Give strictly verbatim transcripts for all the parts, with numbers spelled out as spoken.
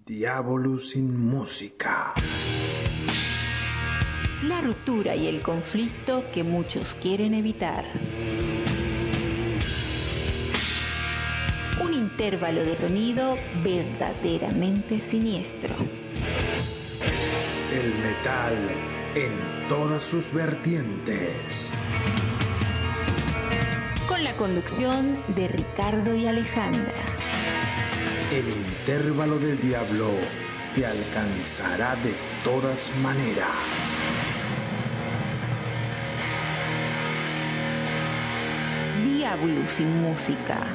Diablo sin música. La ruptura y el conflicto que muchos quieren evitar. Un intervalo de sonido verdaderamente siniestro. El metal en todas sus vertientes. Con la conducción de Ricardo y Alejandra. El intervalo del diablo te alcanzará de todas maneras. Diablo sin música.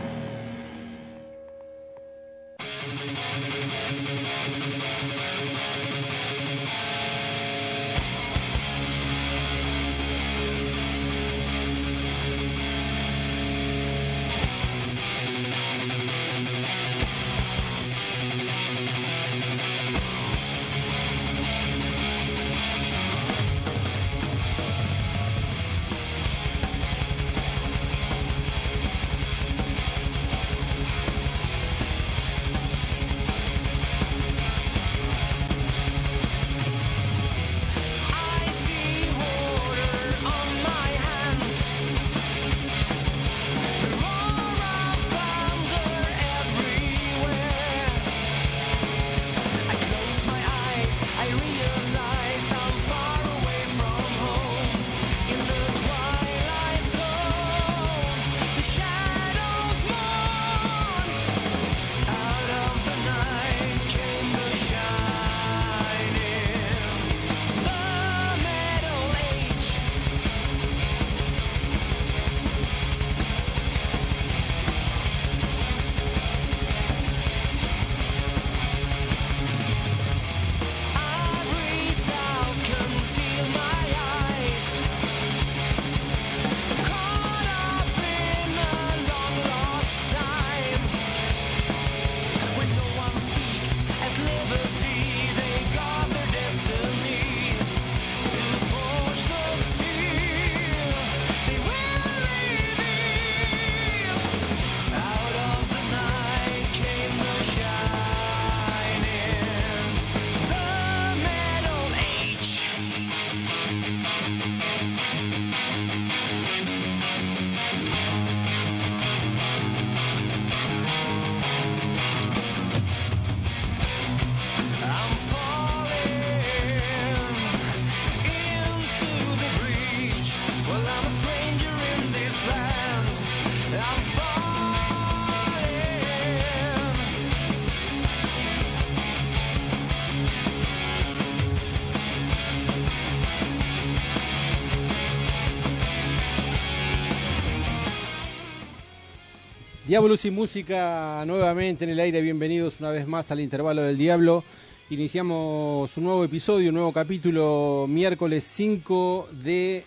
Diablo sin música nuevamente en el aire, bienvenidos una vez más al intervalo del diablo. Iniciamos un nuevo episodio, un nuevo capítulo, miércoles cinco de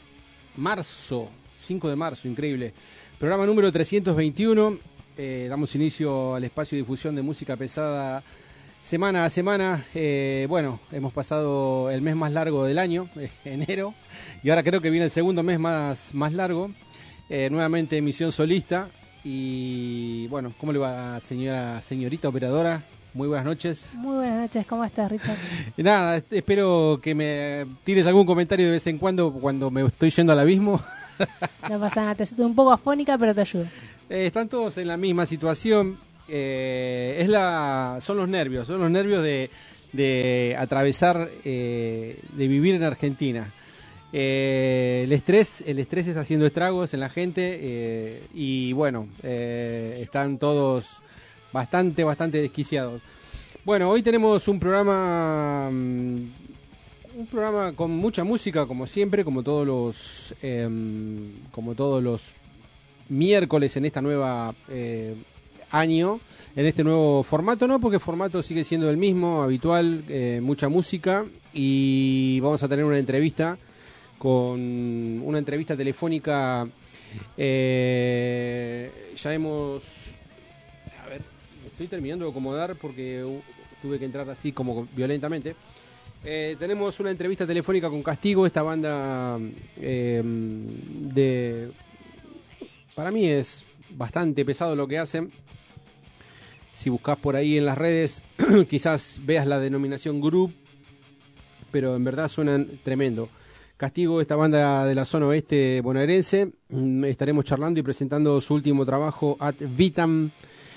marzo, cinco de marzo, increíble. Programa número trescientos veintiuno, eh, damos inicio al espacio de difusión de música pesada semana a semana. Eh, bueno, hemos pasado el mes más largo del año, eh, enero, y ahora creo que viene el segundo mes más, más largo, eh, nuevamente emisión solista. Y bueno, ¿cómo le va, señora, señorita operadora? Muy buenas noches. Muy buenas noches, ¿cómo estás, Richard? Nada, espero que me tires algún comentario de vez en cuando cuando me estoy yendo al abismo. No pasa nada, te estoy un poco afónica, pero te ayudo. Eh, están todos en la misma situación. Eh, es la, son los nervios, son los nervios de, de atravesar, eh, de vivir en Argentina. Eh, el estrés, el estrés está haciendo estragos en la gente eh, y bueno, eh, están todos bastante, bastante desquiciados. Bueno, hoy tenemos un programa, um, un programa con mucha música, como siempre, como todos los, eh, como todos los miércoles en esta nueva eh, año, en este nuevo formato, no, porque el formato sigue siendo el mismo, habitual, eh, mucha música, y vamos a tener una entrevista. Con una entrevista telefónica, eh, ya hemos, a ver, estoy terminando de acomodar porque uh, tuve que entrar así como violentamente. Eh, tenemos una entrevista telefónica con Castigo, esta banda eh, de, para mí es bastante pesado lo que hacen. Si buscas por ahí en las redes, quizás veas la denominación Group, pero en verdad suenan tremendo. Castigo, esta banda de la zona oeste bonaerense. Estaremos charlando y presentando su último trabajo, Ad Vitam.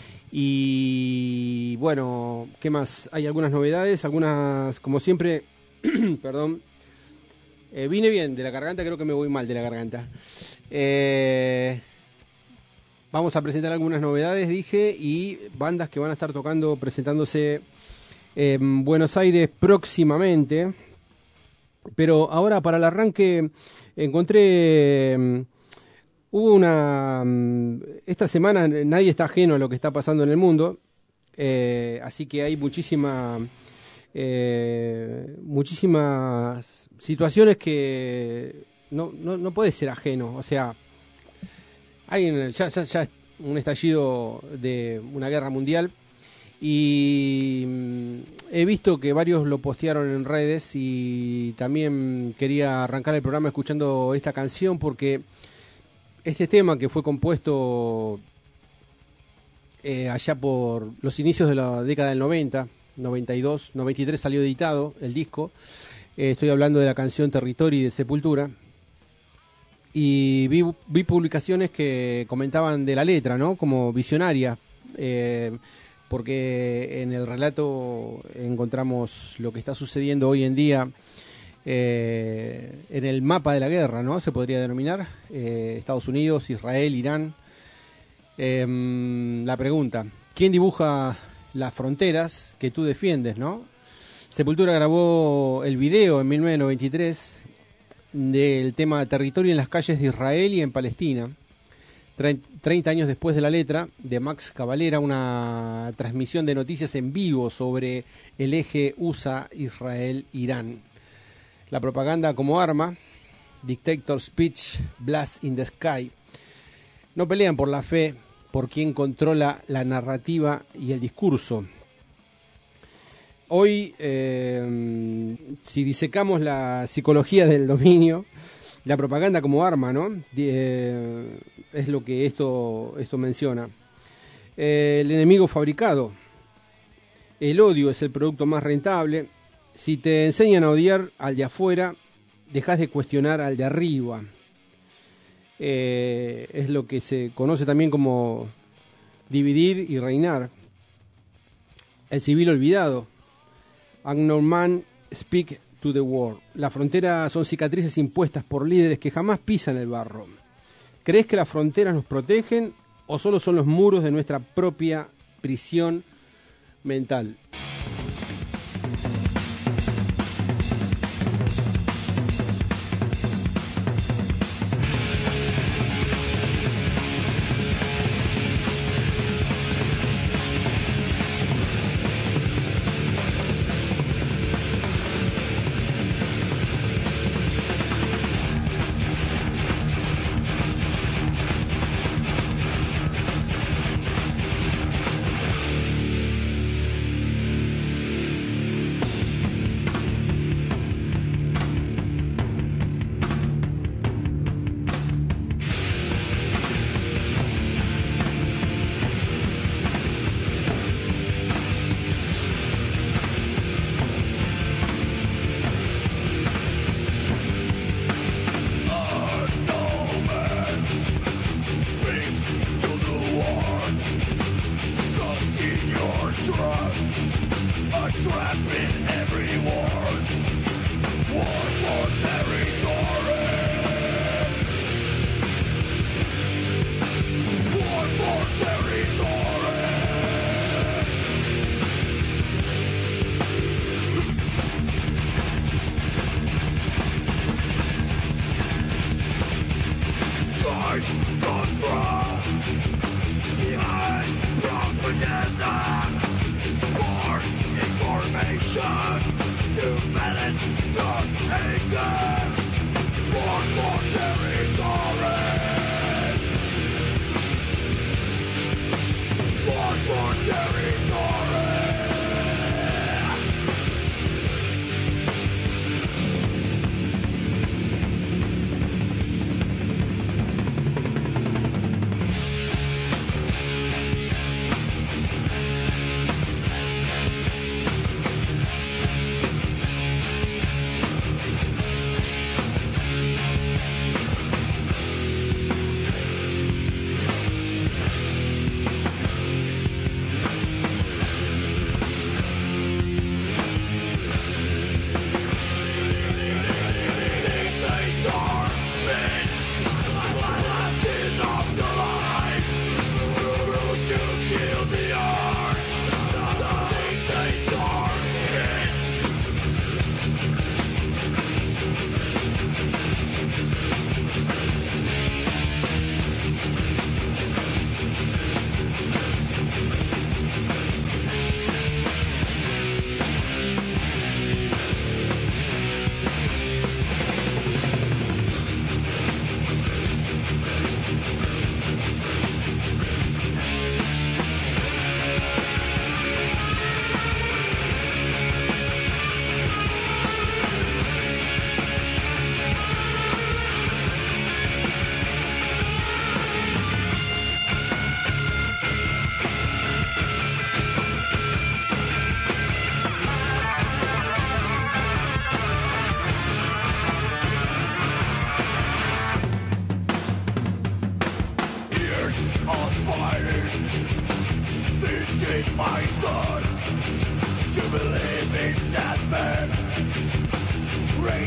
Y bueno, ¿qué más? Hay algunas novedades, algunas, como siempre, perdón, eh, vine bien de la garganta, creo que me voy mal de la garganta. Eh, vamos a presentar algunas novedades, dije, y bandas que van a estar tocando, presentándose en Buenos Aires próximamente. Pero ahora para el arranque encontré, um, hubo una, um, esta semana nadie está ajeno a lo que está pasando en el mundo, eh, así que hay muchísima, eh, muchísimas situaciones que no, no, no puede ser ajeno, o sea, hay ya, ya, ya un estallido de una guerra mundial. Y he visto que varios lo postearon en redes y también quería arrancar el programa escuchando esta canción porque este tema que fue compuesto eh, allá por los inicios de la década del noventa, noventa y dos, noventa y tres salió editado el disco, eh, estoy hablando de la canción Territory de Sepultura, y vi, vi publicaciones que comentaban de la letra, ¿no? Como visionaria, eh, porque en el relato encontramos lo que está sucediendo hoy en día eh, en el mapa de la guerra, ¿no? Se podría denominar, eh, Estados Unidos, Israel, Irán. Eh, la pregunta, ¿quién dibuja las fronteras que tú defiendes, no? Sepultura grabó el video en mil novecientos noventa y tres del tema Territorio en las calles de Israel y en Palestina. treinta años después de la letra, de Max Cavalera, una transmisión de noticias en vivo sobre el eje U S A-Israel-Irán. La propaganda como arma, Dictator Speech, Blast in the Sky. No pelean por la fe, por quien controla la narrativa y el discurso. Hoy, eh, si disecamos la psicología del dominio, la propaganda como arma, ¿no? Eh, es lo que esto, esto menciona. Eh, el enemigo fabricado. El odio es el producto más rentable. Si te enseñan a odiar al de afuera, dejas de cuestionar al de arriba. Eh, es lo que se conoce también como dividir y reinar. El civil olvidado. Unknown man speak to the world. La frontera son cicatrices impuestas por líderes que jamás pisan el barro. ¿Crees que las fronteras nos protegen o solo son los muros de nuestra propia prisión mental?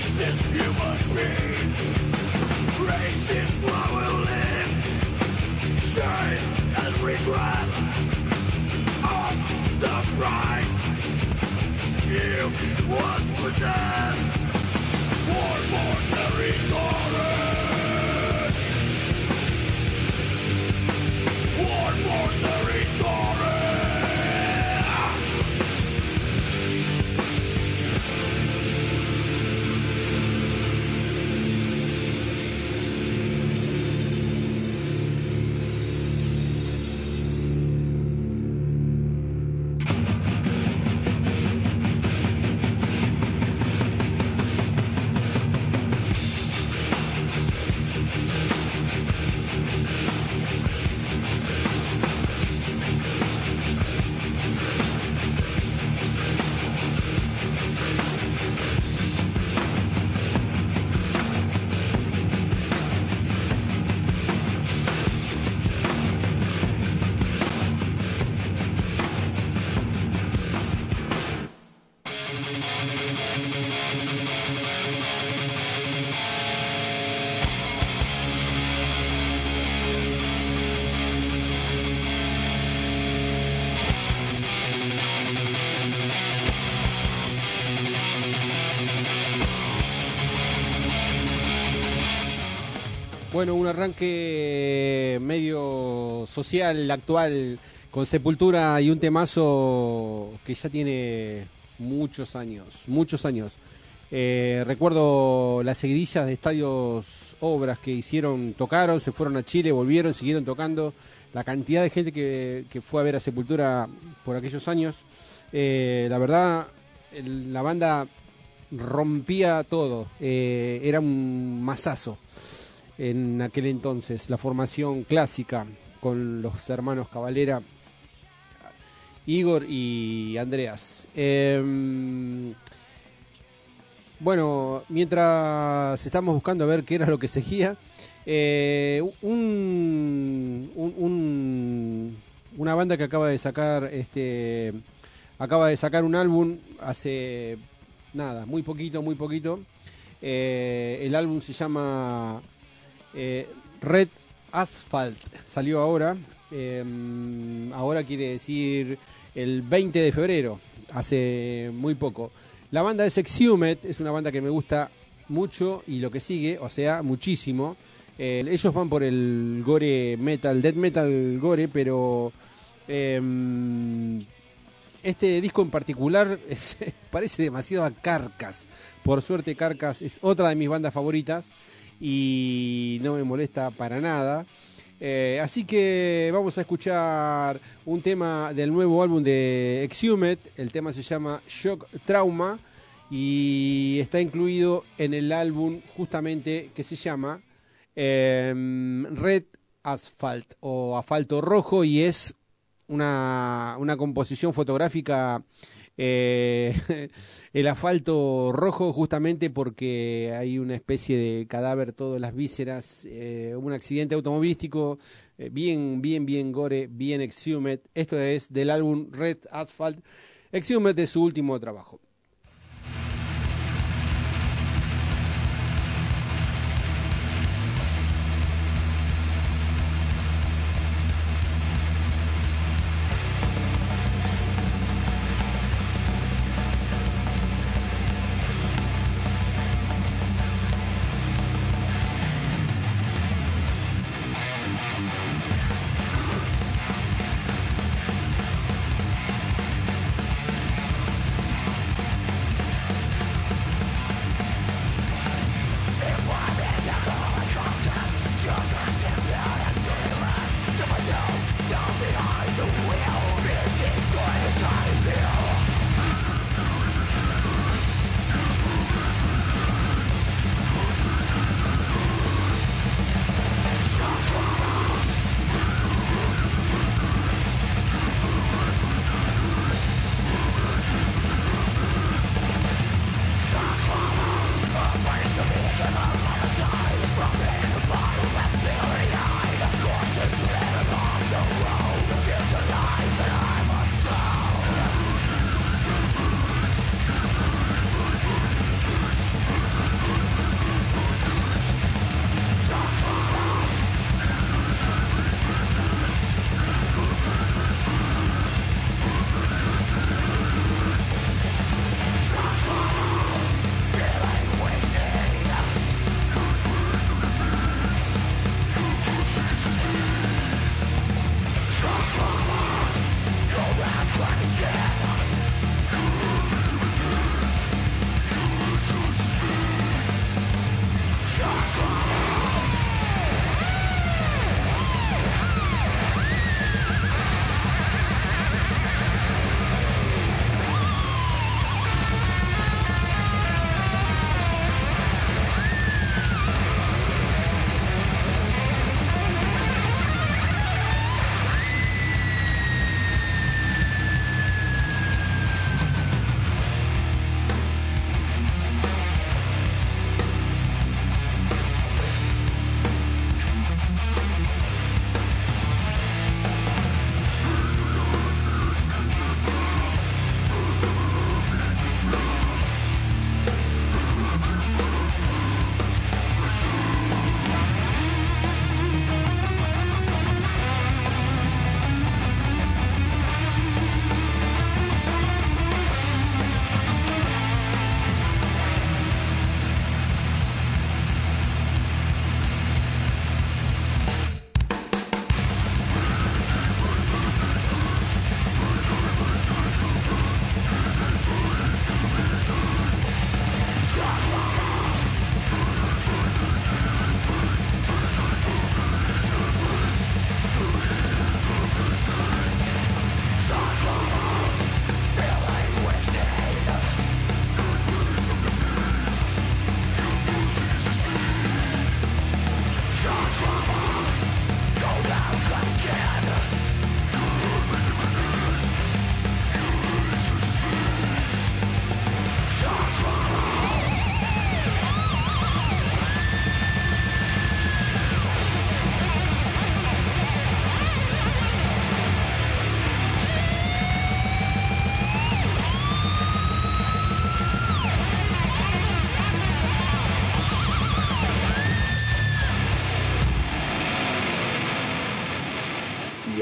racist human being. Racist what will live. Shame and regret of the pride you once possessed. For more territory. For more territory. Bueno, un arranque medio social, actual, con Sepultura y un temazo que ya tiene muchos años, muchos años. Eh, recuerdo las seguidillas de estadios, obras que hicieron, tocaron, se fueron a Chile, volvieron, siguieron tocando. La cantidad de gente que, que fue a ver a Sepultura por aquellos años. Eh, la verdad, el, la banda rompía todo, eh, era un masazo. En aquel entonces, la formación clásica con los hermanos Cavalera, Igor y Andreas. Eh, bueno, mientras estamos buscando a ver qué era lo que seguía, eh, un, un, un, una banda que acaba de sacar, este, acaba de sacar un álbum hace nada, muy poquito, muy poquito. Eh, el álbum se llama Eh, Red Asphalt, salió ahora, eh, ahora quiere decir el veinte de febrero, hace muy poco. La banda es Exhumed, es una banda que me gusta mucho y lo que sigue, o sea, muchísimo. Eh, ellos van por el gore metal, death metal gore, pero eh, este disco en particular es, parece demasiado a Carcass. Por suerte Carcass es otra de mis bandas favoritas y no me molesta para nada. Eh, así que vamos a escuchar un tema del nuevo álbum de Exhumed. El tema se llama Shock Trauma y está incluido en el álbum justamente que se llama eh, Red Asphalt o Asfalto Rojo, y es una, una composición fotográfica. Eh, el asfalto rojo justamente porque hay una especie de cadáver, todas las vísceras, eh, un accidente automovilístico, eh, bien, bien, bien gore, bien Exhumed. Esto es del álbum Red Asphalt, Exhumed, de su último trabajo.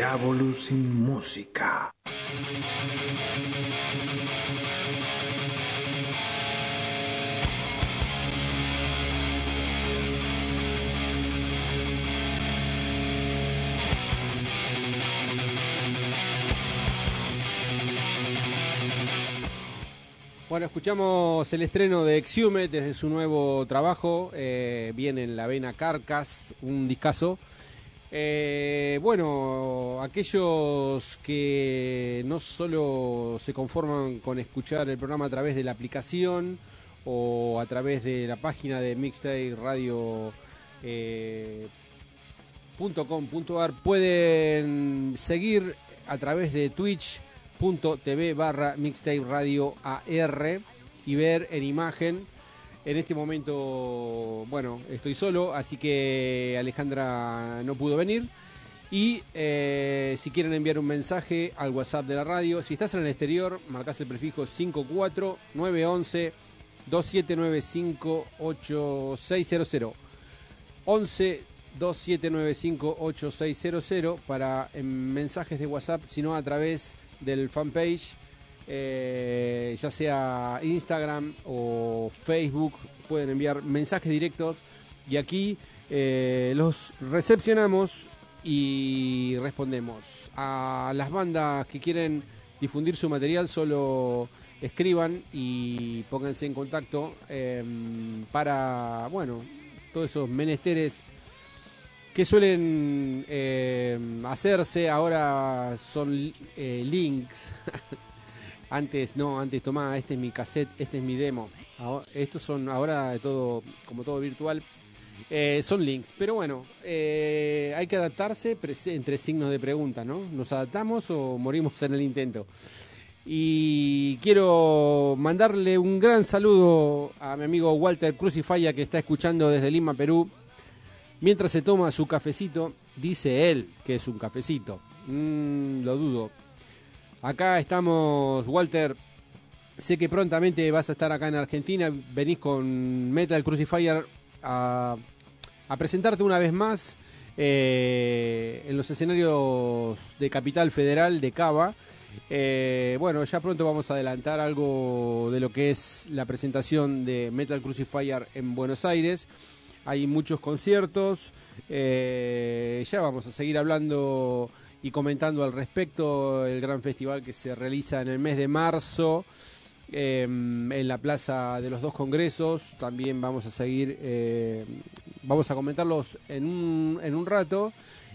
Diabolus sin música. Bueno, escuchamos el estreno de Exhumed desde su nuevo trabajo, eh, viene en la vena Carcass, un discazo. Eh, bueno, aquellos que no solo se conforman con escuchar el programa a través de la aplicación o a través de la página de mixtape radio punto com punto ar, pueden seguir a través de Twitch. .tv barra mixtape radio ar y ver en imagen. En este momento, bueno, estoy solo, así que Alejandra no pudo venir. Y eh, si quieren enviar un mensaje al WhatsApp de la radio, si estás en el exterior, marcás el prefijo cinco cuatro nueve once dos siete nueve cinco ocho seis cero cero. once dos siete nueve cinco ocho seis cero cero para en mensajes de WhatsApp, sino a través del fanpage, eh, ya sea Instagram o Facebook, pueden enviar mensajes directos y aquí eh, los recepcionamos y respondemos. A las bandas que quieren difundir su material, solo escriban y pónganse en contacto eh, para, bueno, todos esos menesteres que suelen eh, hacerse. Ahora son eh, links. Antes no, antes tomá, este es mi cassette, este es mi demo. Ahora, estos son ahora de todo, como todo virtual, eh, son links. Pero bueno, eh, hay que adaptarse entre signos de pregunta, ¿no? ¿Nos adaptamos o morimos en el intento? Y quiero mandarle un gran saludo a mi amigo Walter Crucifaya, que está escuchando desde Lima, Perú. Mientras se toma su cafecito, dice él que es un cafecito. Mm, lo dudo. Acá estamos, Walter. Sé que prontamente vas a estar acá en Argentina. Venís con Metal Crucifier a, a presentarte una vez más eh, en los escenarios de Capital Federal, de Cava. Eh, bueno, ya pronto vamos a adelantar algo de lo que es la presentación de Metal Crucifier en Buenos Aires. Hay muchos conciertos, eh, ya vamos a seguir hablando y comentando al respecto. El gran festival que se realiza en el mes de marzo eh, en la Plaza de los Dos Congresos, también vamos a seguir, eh, vamos a comentarlos en un, en un rato.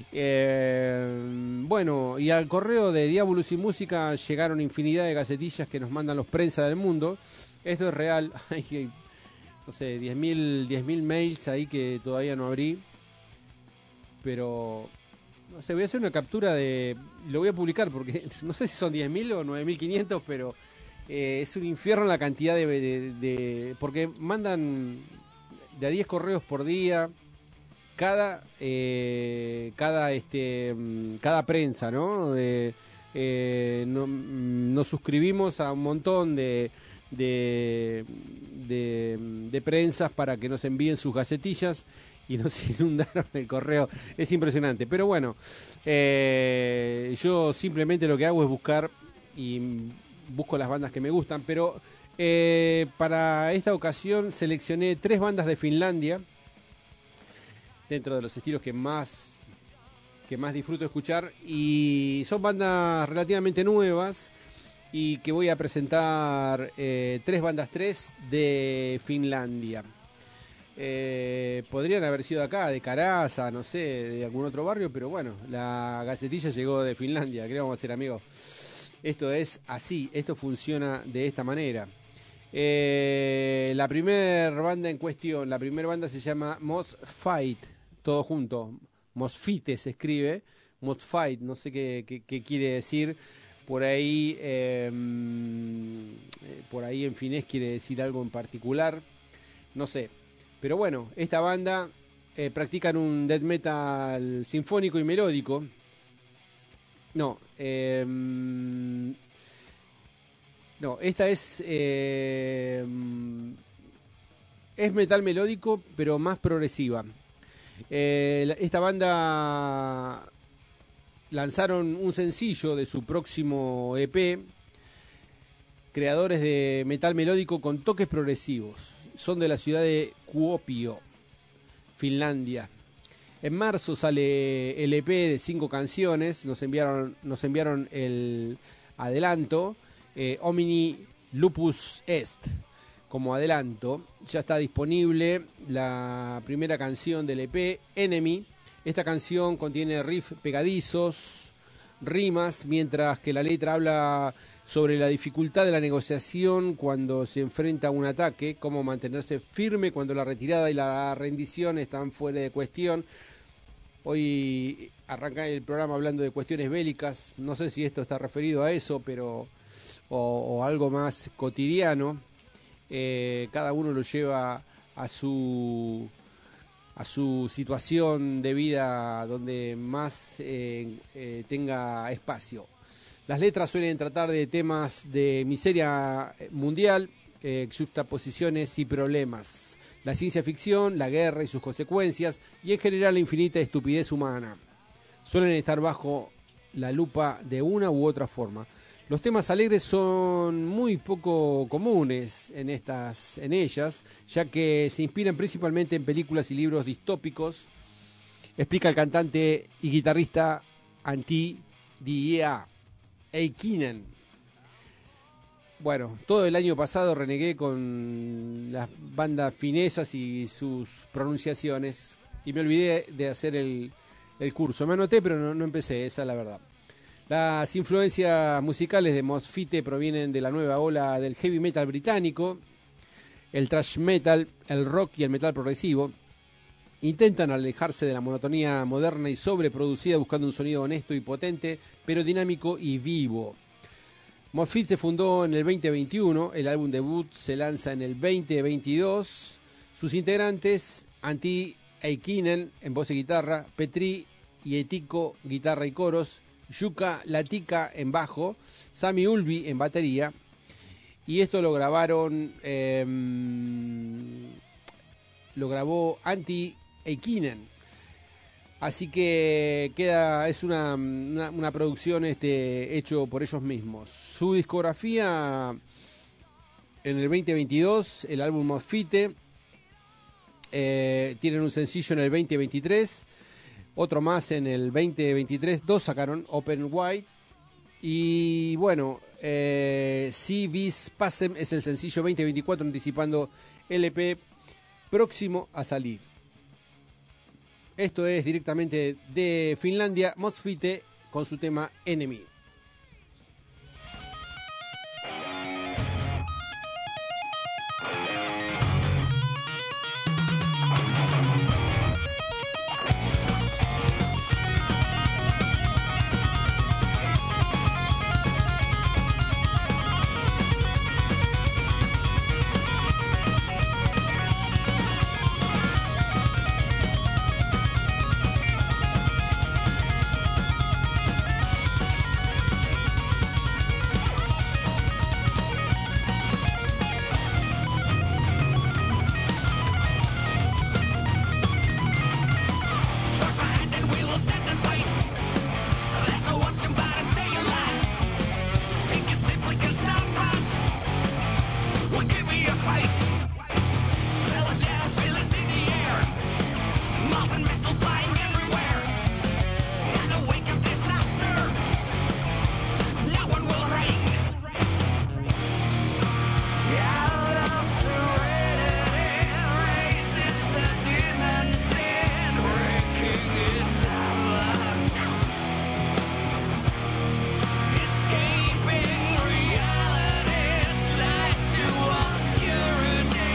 Eh, bueno, y al correo de Diabolus y Música llegaron infinidad de gacetillas que nos mandan los prensa del mundo. Esto es real. Hay no sé, diez mil mails ahí que todavía no abrí. Pero, no sé, voy a hacer una captura de... Lo voy a publicar porque no sé si son diez mil o nueve mil quinientos, pero eh, es un infierno la cantidad de, de, de... Porque mandan de a diez correos por día, cada, eh, cada, este, cada prensa, ¿no? Eh, eh, no nos suscribimos a un montón de... De, de, de prensas para que nos envíen sus gacetillas y nos inundaron el correo. Es impresionante, pero bueno, eh, yo simplemente lo que hago es buscar y busco las bandas que me gustan, pero eh, para esta ocasión seleccioné tres bandas de Finlandia dentro de los estilos que más que más disfruto escuchar, y son bandas relativamente nuevas y que voy a presentar eh, tres bandas tres de Finlandia. Eh, podrían haber sido acá, de Caraza, no sé, de algún otro barrio, pero bueno, la gacetilla llegó de Finlandia. ¿Qué vamos a hacer, amigos? Esto es así, esto funciona de esta manera. Eh, la primera banda en cuestión, la primera banda se llama Mosfight, todo junto. Mosfite se escribe, Mosfight, no sé qué, qué, qué quiere decir. Por ahí, eh, por ahí en finés quiere decir algo en particular, no sé. Pero bueno, esta banda eh, practican un death metal sinfónico y melódico. No, eh, no, esta es eh, es metal melódico, pero más progresiva. Eh, esta banda lanzaron un sencillo de su próximo E P, creadores de metal melódico con toques progresivos. Son de la ciudad de Kuopio, Finlandia. En marzo sale el E P de cinco canciones, nos enviaron, nos enviaron el adelanto, eh, Omni Lupus Est, como adelanto. Ya está disponible la primera canción del E P, Enemy. Esta canción contiene riffs pegadizos, rimas, mientras que la letra habla sobre la dificultad de la negociación cuando se enfrenta a un ataque, cómo mantenerse firme cuando la retirada y la rendición están fuera de cuestión. Hoy arranca el programa hablando de cuestiones bélicas, no sé si esto está referido a eso, pero o, o algo más cotidiano. Eh, cada uno lo lleva a su a su situación de vida donde más eh, eh, tenga espacio. Las letras suelen tratar de temas de miseria mundial, eh, juxtaposiciones y problemas, la ciencia ficción, la guerra y sus consecuencias, y en general la infinita estupidez humana. Suelen estar bajo la lupa de una u otra forma. Los temas alegres son muy poco comunes en estas, en ellas, ya que se inspiran principalmente en películas y libros distópicos, explica el cantante y guitarrista Antti Dia Heikkinen. Bueno, todo el año pasado renegué con las bandas finesas y sus pronunciaciones y me olvidé de hacer el, el curso. Me anoté, pero no, no empecé, esa es la verdad. Las influencias musicales de Mosfite provienen de la nueva ola del heavy metal británico, el thrash metal, el rock y el metal progresivo. Intentan alejarse de la monotonía moderna y sobreproducida buscando un sonido honesto y potente, pero dinámico y vivo. Mosfite se fundó en el veinte veintiuno, el álbum debut se lanza en el veinte veintidós. Sus integrantes, Antti Heikkinen en voz y guitarra, Petri y Etiko guitarra y coros, Jukka Latika en bajo, Sami Ulvi en batería, y esto lo grabaron, eh, lo grabó Antti Heikkinen. Así que queda, es una, una, una producción este, hecho por ellos mismos. Su discografía en el veinte veintidós, el álbum Mosfite, eh, tienen un sencillo en el veinte veintitrés, otro más en el veinte veintitrés, dos sacaron, Open Wide, y bueno, eh, Si Vis Passem es el sencillo veinte veinticuatro, anticipando el E P próximo a salir. Esto es directamente de Finlandia, Mosfite con su tema Enemy. Escaping reality, slide to obscurity.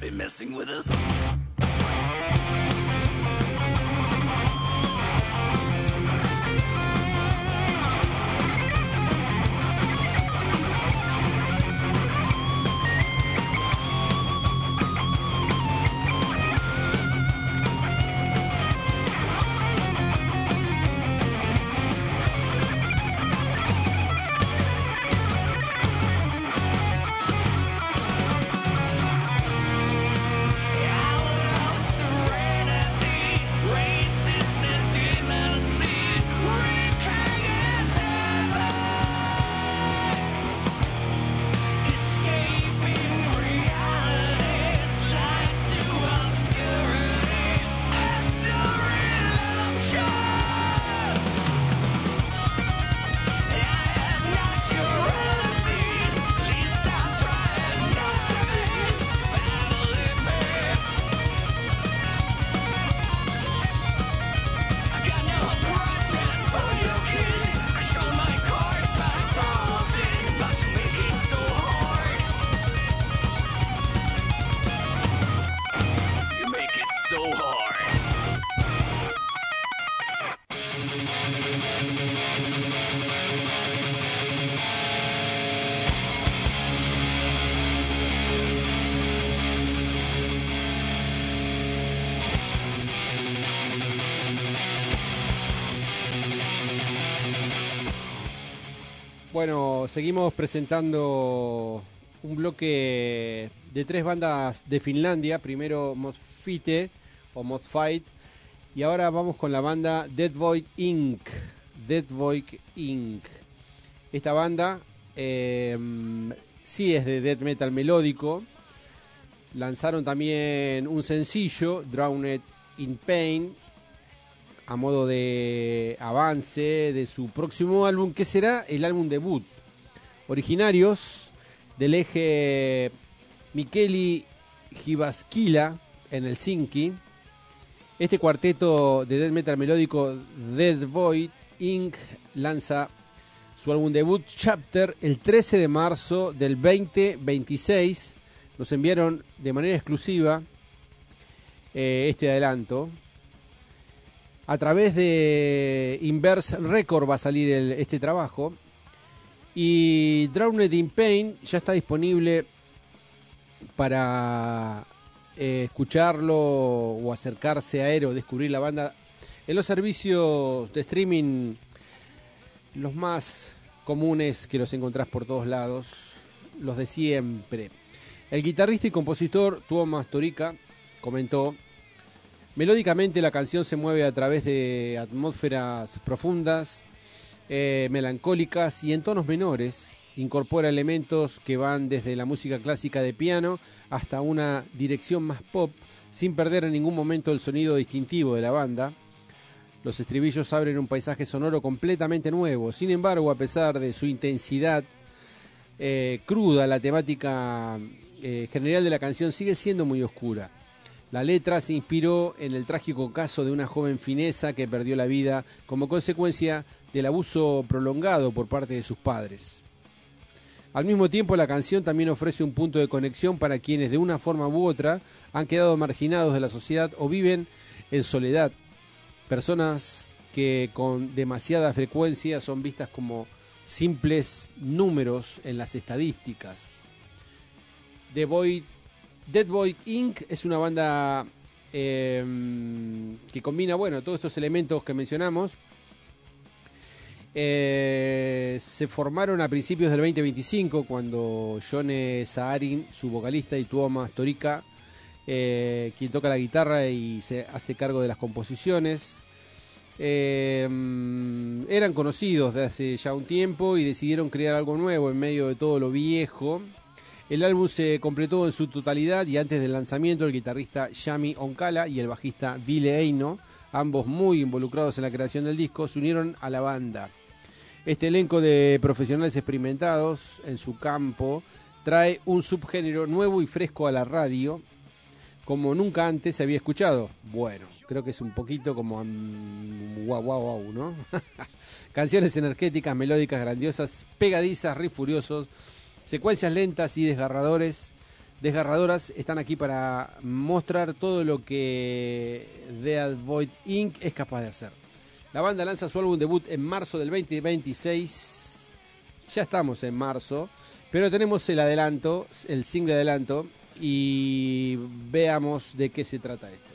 be messing with us. Bueno, seguimos presentando un bloque de tres bandas de Finlandia. Primero Mosfite o Mosfight. Y ahora vamos con la banda Dead Void incorporated. Dead Void incorporated. Esta banda eh, sí es de death metal melódico. Lanzaron también un sencillo, Drowned in Pain, a modo de avance de su próximo álbum, que será el álbum debut. Originarios del eje Mikkeli Jyväskylä en Helsinki, este cuarteto de death metal melódico Dead Void incorporated lanza su álbum debut Chapter el trece de marzo del veinte veintiséis. Nos enviaron de manera exclusiva eh, este adelanto. A través de Inverse Record va a salir el, este trabajo. Y Drowned in Pain ya está disponible para eh, escucharlo o acercarse a él o descubrir la banda en los servicios de streaming, los más comunes que los encontrás por todos lados, los de siempre. El guitarrista y compositor Tuomas Torika comentó: melódicamente la canción se mueve a través de atmósferas profundas, eh, melancólicas y en tonos menores. Incorpora elementos que van desde la música clásica de piano hasta una dirección más pop, sin perder en ningún momento el sonido distintivo de la banda. Los estribillos abren un paisaje sonoro completamente nuevo. Sin embargo, a pesar de su intensidad eh, cruda, la temática eh, general de la canción sigue siendo muy oscura. La letra se inspiró en el trágico caso de una joven finesa que perdió la vida como consecuencia del abuso prolongado por parte de sus padres. Al mismo tiempo, la canción también ofrece un punto de conexión para quienes de una forma u otra han quedado marginados de la sociedad o viven en soledad. Personas que con demasiada frecuencia son vistas como simples números en las estadísticas. The Void Dead Void incorporated es una banda eh, que combina, bueno, todos estos elementos que mencionamos. Eh, se formaron a principios del veinte veinticinco cuando Jone Saarin, su vocalista, y Tuomas Torika, eh, quien toca la guitarra y se hace cargo de las composiciones, eh, eran conocidos de hace ya un tiempo y decidieron crear algo nuevo en medio de todo lo viejo. El álbum se completó en su totalidad y antes del lanzamiento el guitarrista Jami Onkala y el bajista Ville Eino, ambos muy involucrados en la creación del disco, se unieron a la banda. Este elenco de profesionales experimentados en su campo trae un subgénero nuevo y fresco a la radio, como nunca antes se había escuchado. Bueno, creo que es un poquito como um, guau guau guau, ¿no? Canciones energéticas, melódicas, grandiosas, pegadizas, riffs furiosos, secuencias lentas y desgarradores. desgarradoras están aquí para mostrar todo lo que Dead Void incorporated es capaz de hacer. La banda lanza su álbum debut en marzo del veinte veintiséis. Ya estamos en marzo, pero tenemos el adelanto, el single adelanto, y veamos de qué se trata esto.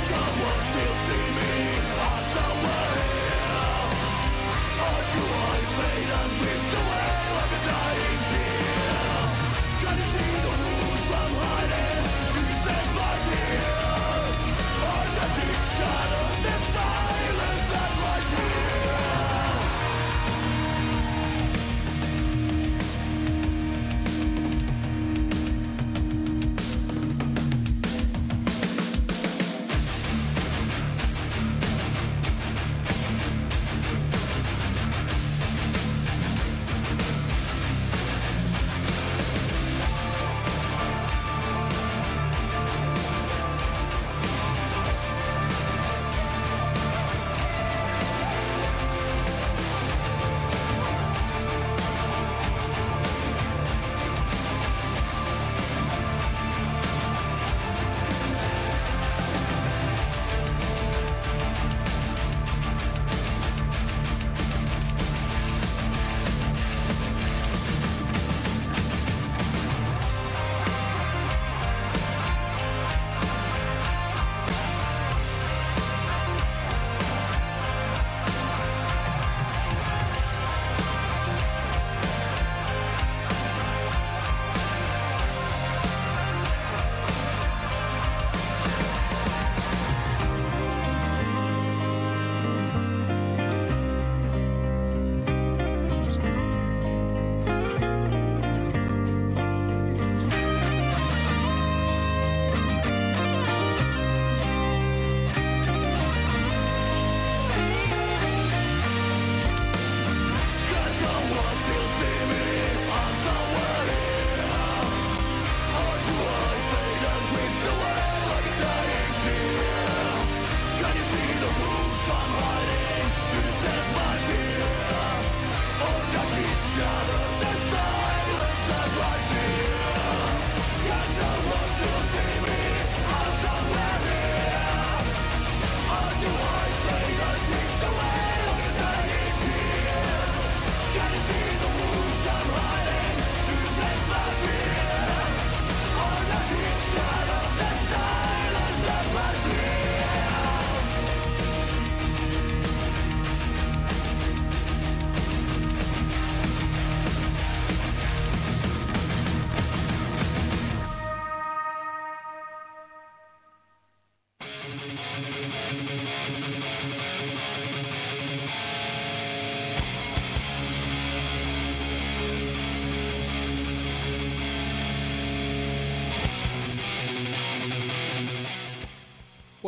Still see me on somewhere, or do I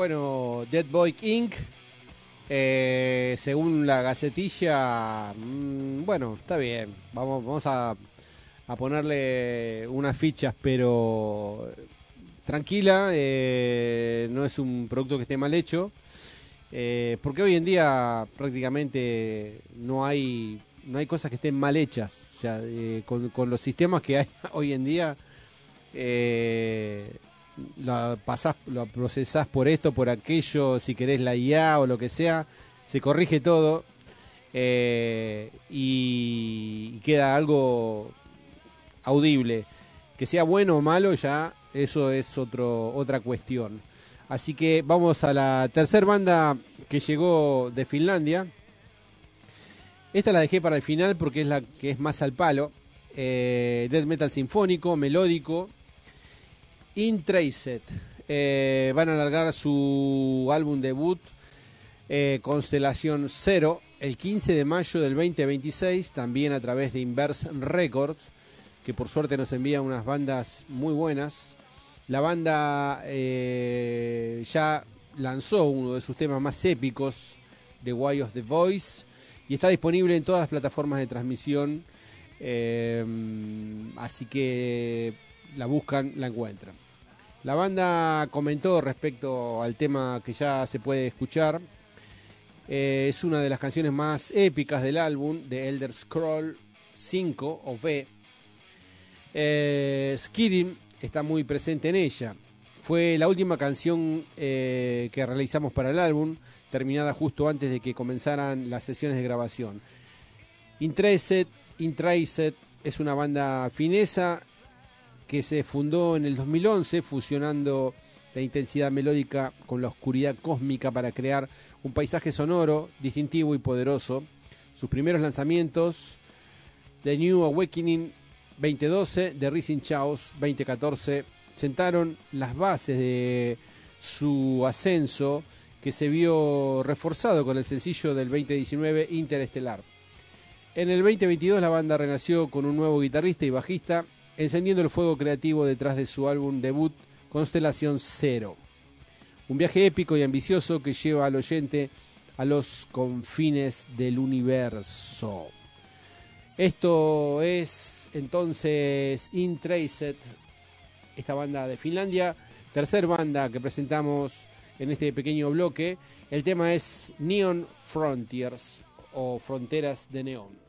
Bueno, Dead Boy incorporated. Eh, según la Gacetilla, mmm, bueno, está bien. Vamos, vamos a, a ponerle unas fichas, pero tranquila, eh, no es un producto que esté mal hecho, eh, porque hoy en día prácticamente no hay no hay cosas que estén mal hechas. O sea, eh, con, con los sistemas que hay hoy en día, eh, lo pasás, lo procesás por esto, por aquello, si querés la I A o lo que sea, se corrige todo, eh, y queda algo audible. Que sea bueno o malo, ya eso es otro otra cuestión. Así que vamos a la tercer banda que llegó de Finlandia. Esta la dejé para el final porque es la que es más al palo. Eh, death metal sinfónico, melódico. Intraced. Eh, van a largar su álbum debut, eh, Constelación Cero, el quince de mayo del veinte veintiséis, también a través de Inverse Records, que por suerte nos envía unas bandas muy buenas. La banda eh, ya lanzó uno de sus temas más épicos, The Why of the Voice, y está disponible en todas las plataformas de transmisión, eh, así que la buscan, la encuentran. La banda comentó respecto al tema que ya se puede escuchar. Eh, es una de las canciones más épicas del álbum, de Elder Scroll cinco o V. Eh, Skidding está muy presente en ella. Fue la última canción eh, que realizamos para el álbum, terminada justo antes de que comenzaran las sesiones de grabación. Intraced, Intraced es una banda finesa que se fundó en el dos mil once, fusionando la intensidad melódica con la oscuridad cósmica para crear un paisaje sonoro, distintivo y poderoso. Sus primeros lanzamientos, The New Awakening veinte doce, The Rising Chaos veinte catorce, sentaron las bases de su ascenso, que se vio reforzado con el sencillo del veinte diecinueve, Interestelar. En el veinte veintidós la banda renació con un nuevo guitarrista y bajista, encendiendo el fuego creativo detrás de su álbum debut, Constelación Cero. Un viaje épico y ambicioso que lleva al oyente a los confines del universo. Esto es entonces Intraced, esta banda de Finlandia, tercer banda que presentamos en este pequeño bloque. El tema es Neon Frontiers o Fronteras de Neón.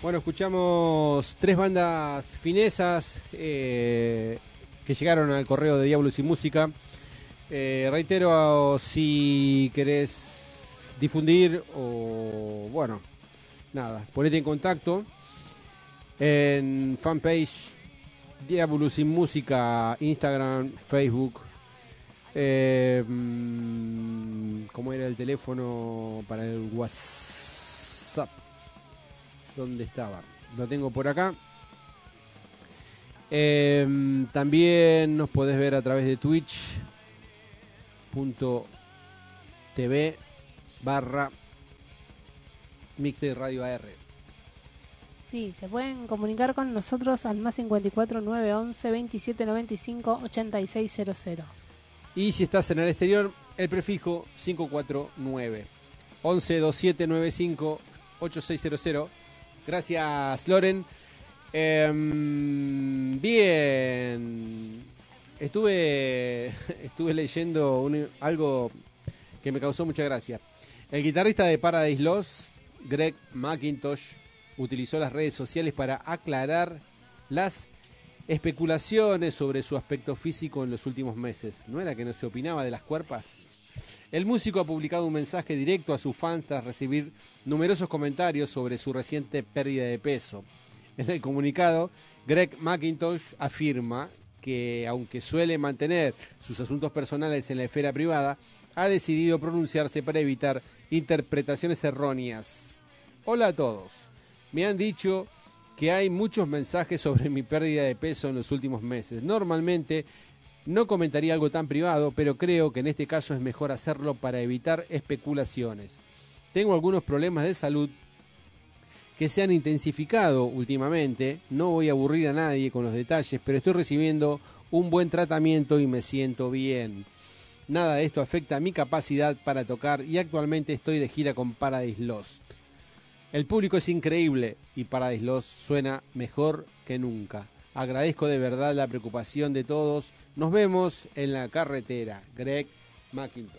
Bueno, escuchamos tres bandas finesas eh, que llegaron al correo de Diablos y Música. Eh, reitero, si querés difundir o, bueno, nada, ponete en contacto en fanpage Diablos y Música, Instagram, Facebook. Eh, ¿Cómo era el teléfono para el WhatsApp? ¿Dónde estaba? Lo tengo por acá. Eh, también nos podés ver a través de Twitch punto tv barra Mixtape Radio A R. Sí, se pueden comunicar con nosotros al más cincuenta y cuatro nueve once veintisiete noventa y cinco ochenta y seis cero cero. Y si estás en el exterior, el prefijo cinco cuatro nueve once veintisiete noventa y cinco ochenta y seis cero cero. Gracias, Loren. Eh, bien, estuve estuve leyendo un, algo que me causó mucha gracia. El guitarrista de Paradise Lost, Greg McIntosh, utilizó las redes sociales para aclarar las especulaciones sobre su aspecto físico en los últimos meses. ¿No era que no se opinaba de las cuerpas? El músico ha publicado un mensaje directo a sus fans tras recibir numerosos comentarios sobre su reciente pérdida de peso. En el comunicado, Greg McIntosh afirma que, aunque suele mantener sus asuntos personales en la esfera privada, ha decidido pronunciarse para evitar interpretaciones erróneas. Hola a todos. Me han dicho que hay muchos mensajes sobre mi pérdida de peso en los últimos meses. Normalmente no comentaría algo tan privado, pero creo que en este caso es mejor hacerlo para evitar especulaciones. Tengo algunos problemas de salud que se han intensificado últimamente. No voy a aburrir a nadie con los detalles, pero estoy recibiendo un buen tratamiento y me siento bien. Nada de esto afecta a mi capacidad para tocar y actualmente estoy de gira con Paradise Lost. El público es increíble y Paradise Lost suena mejor que nunca. Agradezco de verdad la preocupación de todos. Nos vemos en la carretera. Greg McIntosh.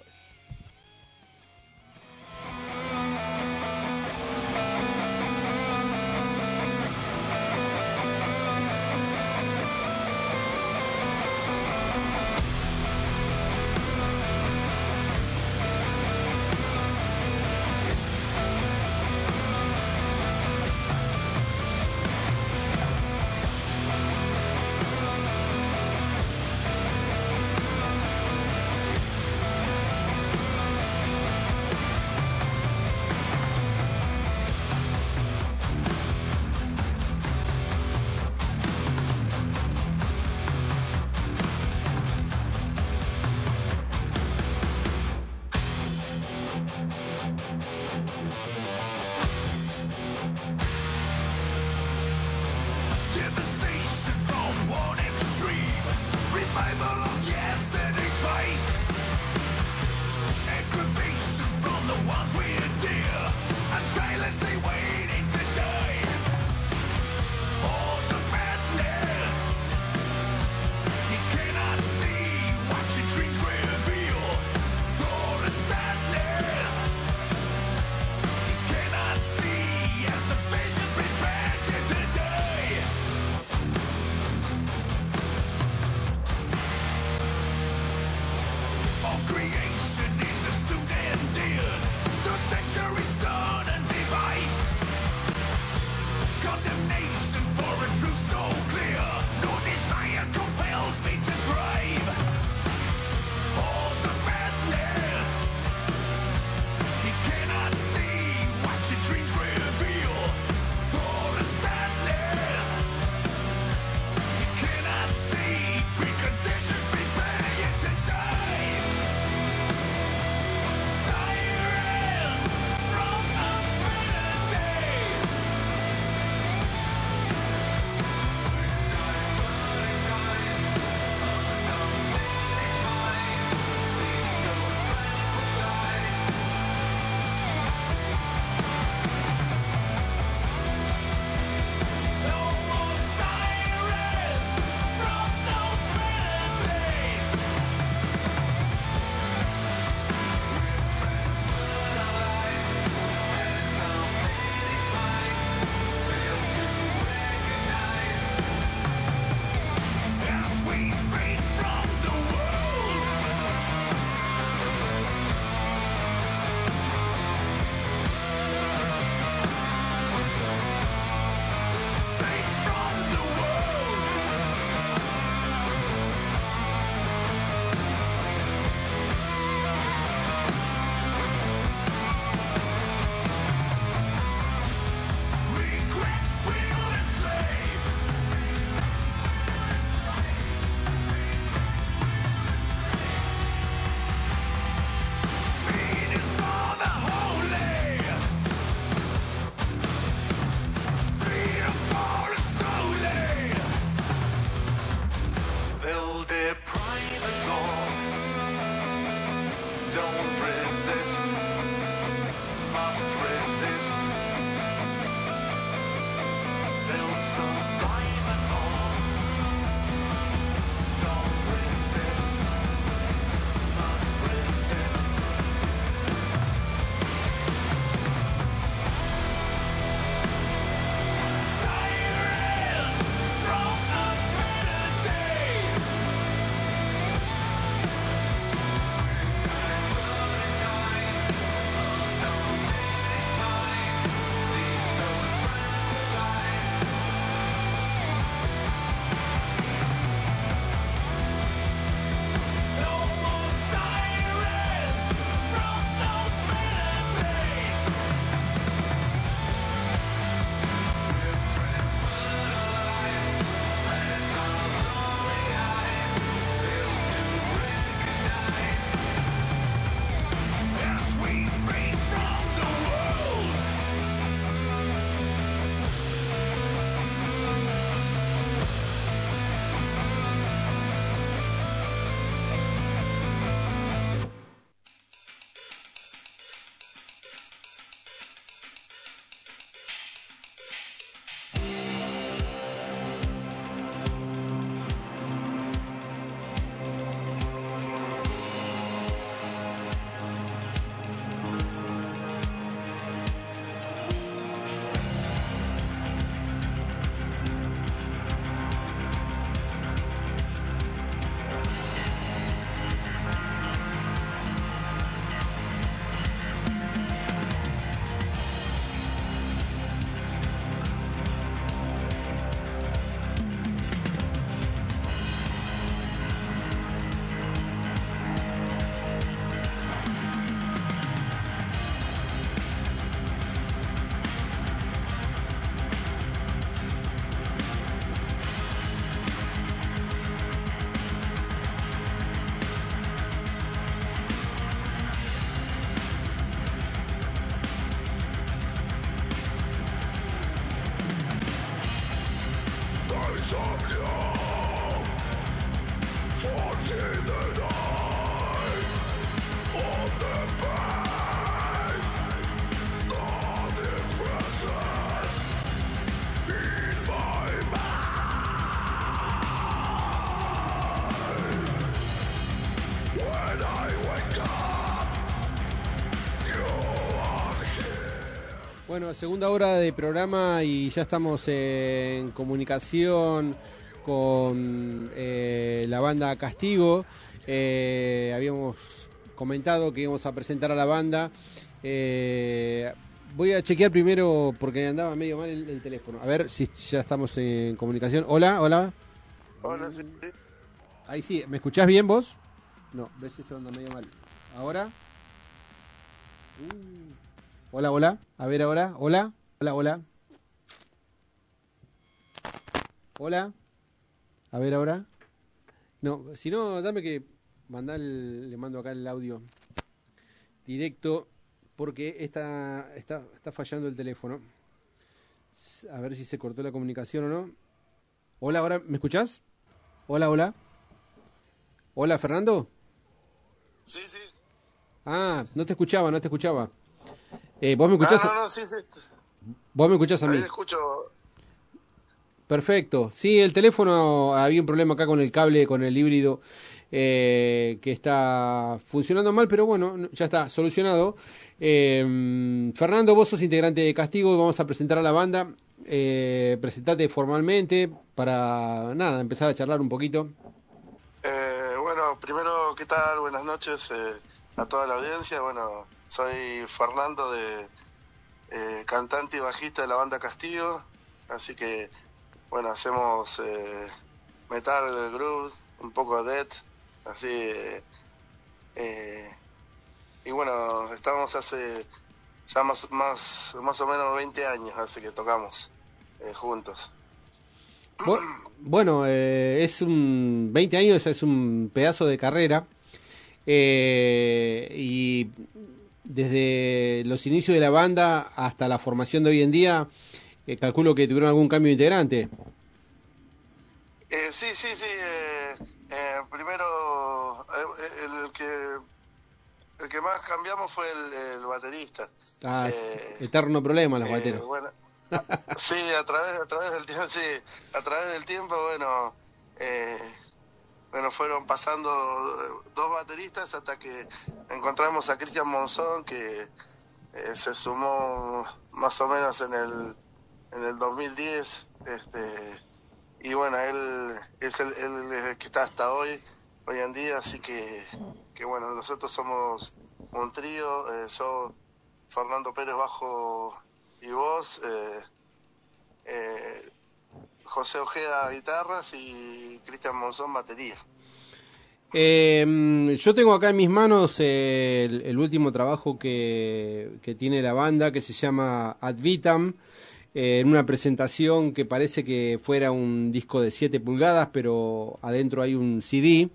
Bueno, segunda hora de programa y ya estamos en comunicación con eh, la banda Castigo. Eh, habíamos comentado que íbamos a presentar a la banda. Eh, voy a chequear primero porque andaba medio mal el, el teléfono. A ver si ya estamos en comunicación. Hola, hola. Hola, sí. Ahí sí, ¿me escuchás bien vos? No, ves esto anda medio mal. ¿Ahora? Uh. Hola, hola. A ver ahora. Hola. Hola, hola. Hola. A ver ahora. No, si no, dame que mandar el, le mando acá el audio directo porque está, está, está fallando el teléfono. A ver si se cortó la comunicación o no. Hola, ahora, ¿me escuchás? Hola, hola. Hola, Fernando. Sí, sí. Ah, no te escuchaba, no te escuchaba. Eh, ¿Vos me escuchás? Ah, no, no, sí, sí. ¿Vos me escuchás a mí? Ahí escucho. Perfecto. Sí, el teléfono, había un problema acá con el cable, con el híbrido, eh, que está funcionando mal, pero bueno, ya está solucionado. Eh, Fernando, vos sos integrante de Castigo y vamos a presentar a la banda. Eh, presentate formalmente para, nada, empezar a charlar un poquito. Eh, bueno, primero, ¿qué tal? Buenas noches eh, a toda la audiencia. Bueno, soy Fernando, de eh, cantante y bajista de la banda Castigo, así que, bueno, hacemos eh, metal, groove, un poco de death, así, eh, eh, y bueno, estamos hace ya más, más, más o menos veinte años, así que tocamos eh, juntos. Bueno, eh, es un veinte años, es un pedazo de carrera, eh, y desde los inicios de la banda hasta la formación de hoy en día, eh, calculo que tuvieron algún cambio de integrante. Eh, sí, sí, sí. Eh, eh, primero, eh, el que el que más cambiamos fue el, el baterista. Ah, eh, eterno problema los eh, bateros. Bueno, sí, a través a través del tiempo, sí, a través del tiempo, bueno, eh, bueno, fueron pasando dos bateristas hasta que encontramos a Cristian Monzón, que eh, se sumó más o menos en el en el dos mil diez, este, y bueno, él es el, él es el que está hasta hoy, hoy en día, así que, que bueno, nosotros somos un trío, eh, yo, Fernando Pérez, bajo y voz, eh, eh, José Ojeda, guitarras, y Cristian Monzón, batería. Eh, yo tengo acá en mis manos eh, el, el último trabajo que, que tiene la banda, que se llama Ad Vitam, eh, en una presentación que parece que fuera un disco de siete pulgadas, pero adentro hay un C D.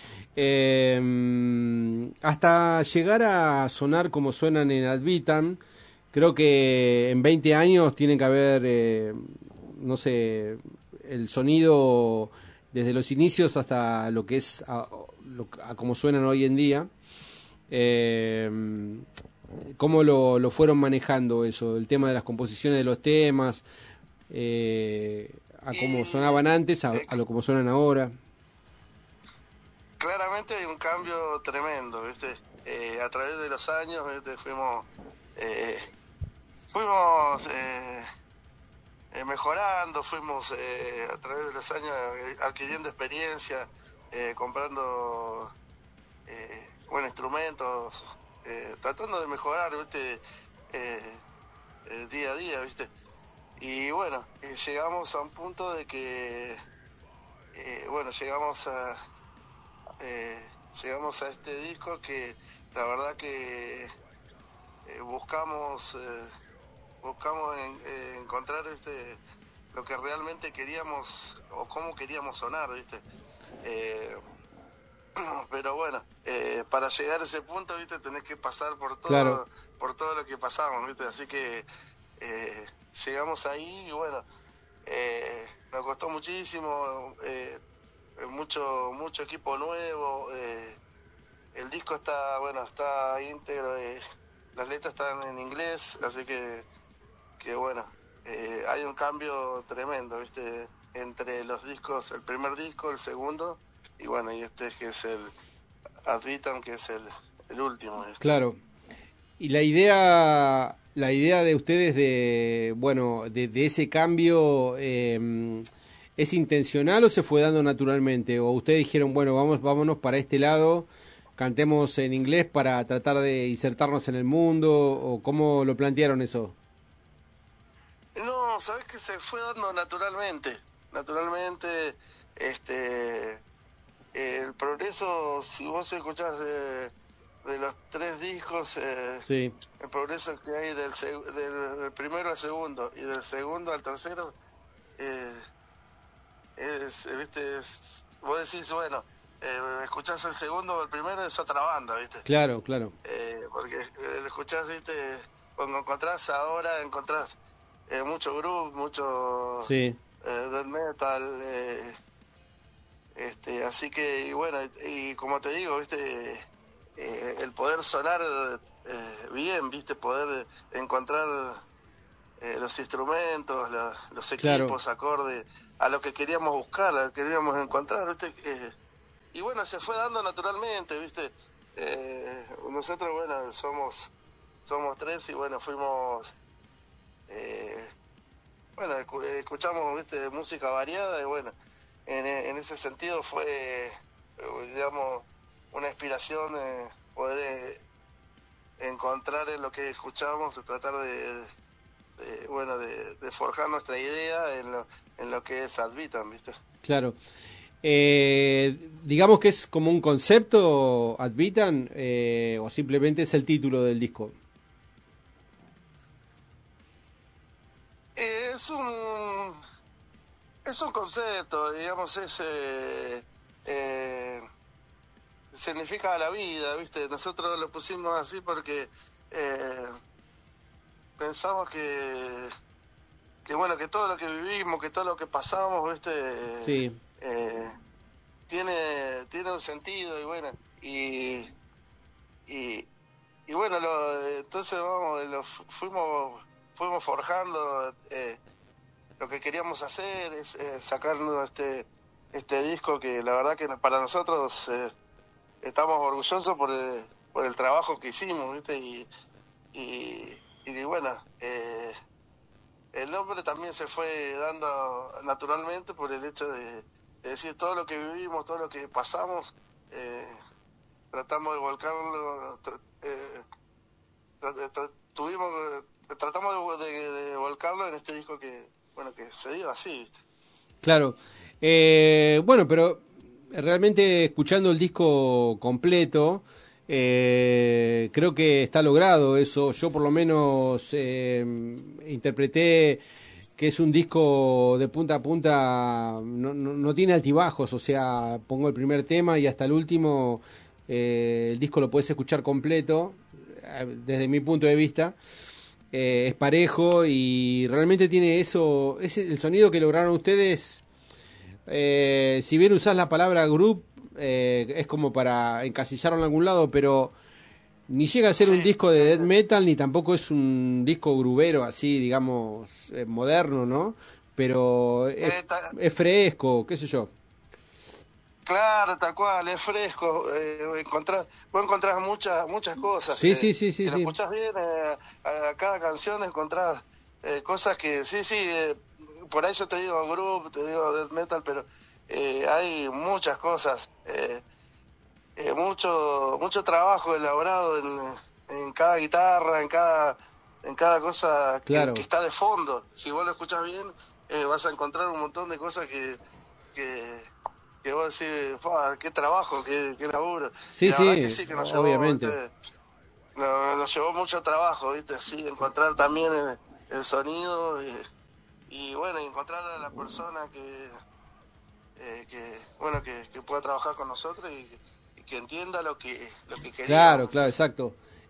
Eh, hasta llegar a sonar como suenan en Ad Vitam, creo que en veinte años tiene que haber, eh, no sé, el sonido desde los inicios hasta lo que es a, lo, a como suenan hoy en día. Eh, ¿Cómo lo, lo fueron manejando eso? El tema de las composiciones de los temas, eh, a cómo sonaban antes, a, a lo como suenan ahora. Claramente hay un cambio tremendo, ¿viste? Eh, a través de los años, ¿viste? Fuimos, eh, fuimos eh, eh, mejorando, fuimos eh, a través de los años eh, adquiriendo experiencia, eh, comprando eh, buenos instrumentos, eh, tratando de mejorar, ¿viste? Eh, eh, día a día, ¿viste? Y bueno, eh, llegamos a un punto de que, eh, bueno, llegamos a... Eh, llegamos a este disco que la verdad que eh, buscamos eh, buscamos en, eh, encontrar este lo que realmente queríamos o cómo queríamos sonar, ¿viste? Eh, pero bueno, eh, para llegar a ese punto, ¿viste? Tenés que pasar por todo, claro, por todo lo que pasamos, ¿viste? Así que eh, llegamos ahí y bueno, eh, nos costó muchísimo, eh, mucho mucho equipo nuevo, eh, el disco está, bueno, está íntegro, eh, las letras están en inglés, así que, que bueno, eh, hay un cambio tremendo, ¿viste? Entre los discos, el primer disco, el segundo, y bueno, y este que es el Ad Vitam, que es el, el último. ¿Viste? Claro. Y la idea, la idea de ustedes de, bueno, de, de ese cambio, eh, ¿es intencional o se fue dando naturalmente? ¿O ustedes dijeron, bueno, vamos, vámonos para este lado, cantemos en inglés para tratar de insertarnos en el mundo? ¿O cómo lo plantearon eso? No, sabes que se fue dando naturalmente, naturalmente, este, el progreso, si vos escuchás de, de los tres discos, eh, Sí. el progreso que hay del, seg- del, del primero al segundo y del segundo al tercero, eh, es, viste, es, vos decís, bueno, eh, escuchás el segundo o el primero, es otra banda, viste, Claro, claro. eh, porque eh, lo escuchás, viste, cuando encontrás ahora, encontrás eh, mucho groove, mucho Sí. eh, death metal, eh, este, así que, y bueno, y, y como te digo, viste, eh, el poder sonar eh, bien, viste, poder encontrar eh, los instrumentos, la, los equipos, Claro. acorde a lo que queríamos buscar, a lo que queríamos encontrar, viste, eh, y bueno, se fue dando naturalmente, viste, eh, nosotros, bueno, somos somos tres y bueno, fuimos, eh, bueno, escu- escuchamos, viste, música variada y bueno, en, en ese sentido fue, eh, digamos, una inspiración eh, poder eh, encontrar en lo que escuchamos, tratar de, de bueno, de, de forjar nuestra idea en lo, en lo que es Ad Vitam, viste. Claro. Eh, digamos que es como un concepto, Ad Vitam, eh, o simplemente es el título del disco. Eh, es un es un concepto, digamos, es eh, eh, significa la vida, viste. Nosotros lo pusimos así porque eh, pensamos que que bueno, que todo lo que vivimos, que todo lo que pasamos, viste, Sí. eh, tiene tiene un sentido y bueno, y y, y bueno, lo, entonces vamos, lo fu- fuimos fuimos forjando eh, lo que queríamos hacer es eh, sacarnos este este disco que la verdad que para nosotros eh, estamos orgullosos por el, por el trabajo que hicimos, ¿viste? Y, y, y bueno, eh, el nombre también se fue dando naturalmente por el hecho de, de decir todo lo que vivimos, todo lo que pasamos, eh, tratamos de volcarlo, tra- eh, tra- tra- tuvimos, tratamos de, de, de volcarlo en este disco que, bueno, que se dio así, ¿viste? Claro. Eh, bueno, pero realmente escuchando el disco completo, eh, creo que está logrado eso. Yo por lo menos eh, interpreté que es un disco de punta a punta, no, no, no tiene altibajos, o sea, pongo el primer tema y hasta el último, eh, el disco lo puedes escuchar completo, eh, desde mi punto de vista. Eh, es parejo y realmente tiene eso, es el sonido que lograron ustedes. Eh, si bien usás la palabra group, eh, es como para encasillarlo en algún lado, pero ni llega a ser Sí, un disco de sí, death sí. metal, ni tampoco es un disco grubero así, digamos, eh, moderno, ¿no? Pero es, Eh, ta- es fresco, qué sé yo. Claro, tal cual, es fresco, eh, encontrás, vos encontrás muchas muchas cosas. Sí, eh, sí, sí, sí, si lo sí. escuchás bien, eh, a, a cada canción encontrás eh, cosas que, sí, sí, eh, por ahí yo te digo groove, te digo death metal, pero eh, hay muchas cosas, eh, eh, mucho mucho trabajo elaborado en, en cada guitarra, en cada en cada cosa que, Claro. que está de fondo. Si vos lo escuchás bien, eh, vas a encontrar un montón de cosas que... que que vos decís, "Fua, qué trabajo, qué, qué laburo". Sí, Y la verdad sí, que sí, que nos llevó, obviamente. ¿viste? Nos, nos llevó mucho trabajo, ¿viste? Así, encontrar también el, el sonido y, y, bueno, encontrar a la persona que, eh, que bueno, que, que pueda trabajar con nosotros y, y que entienda lo que, lo que queríamos. Claro, claro, exacto.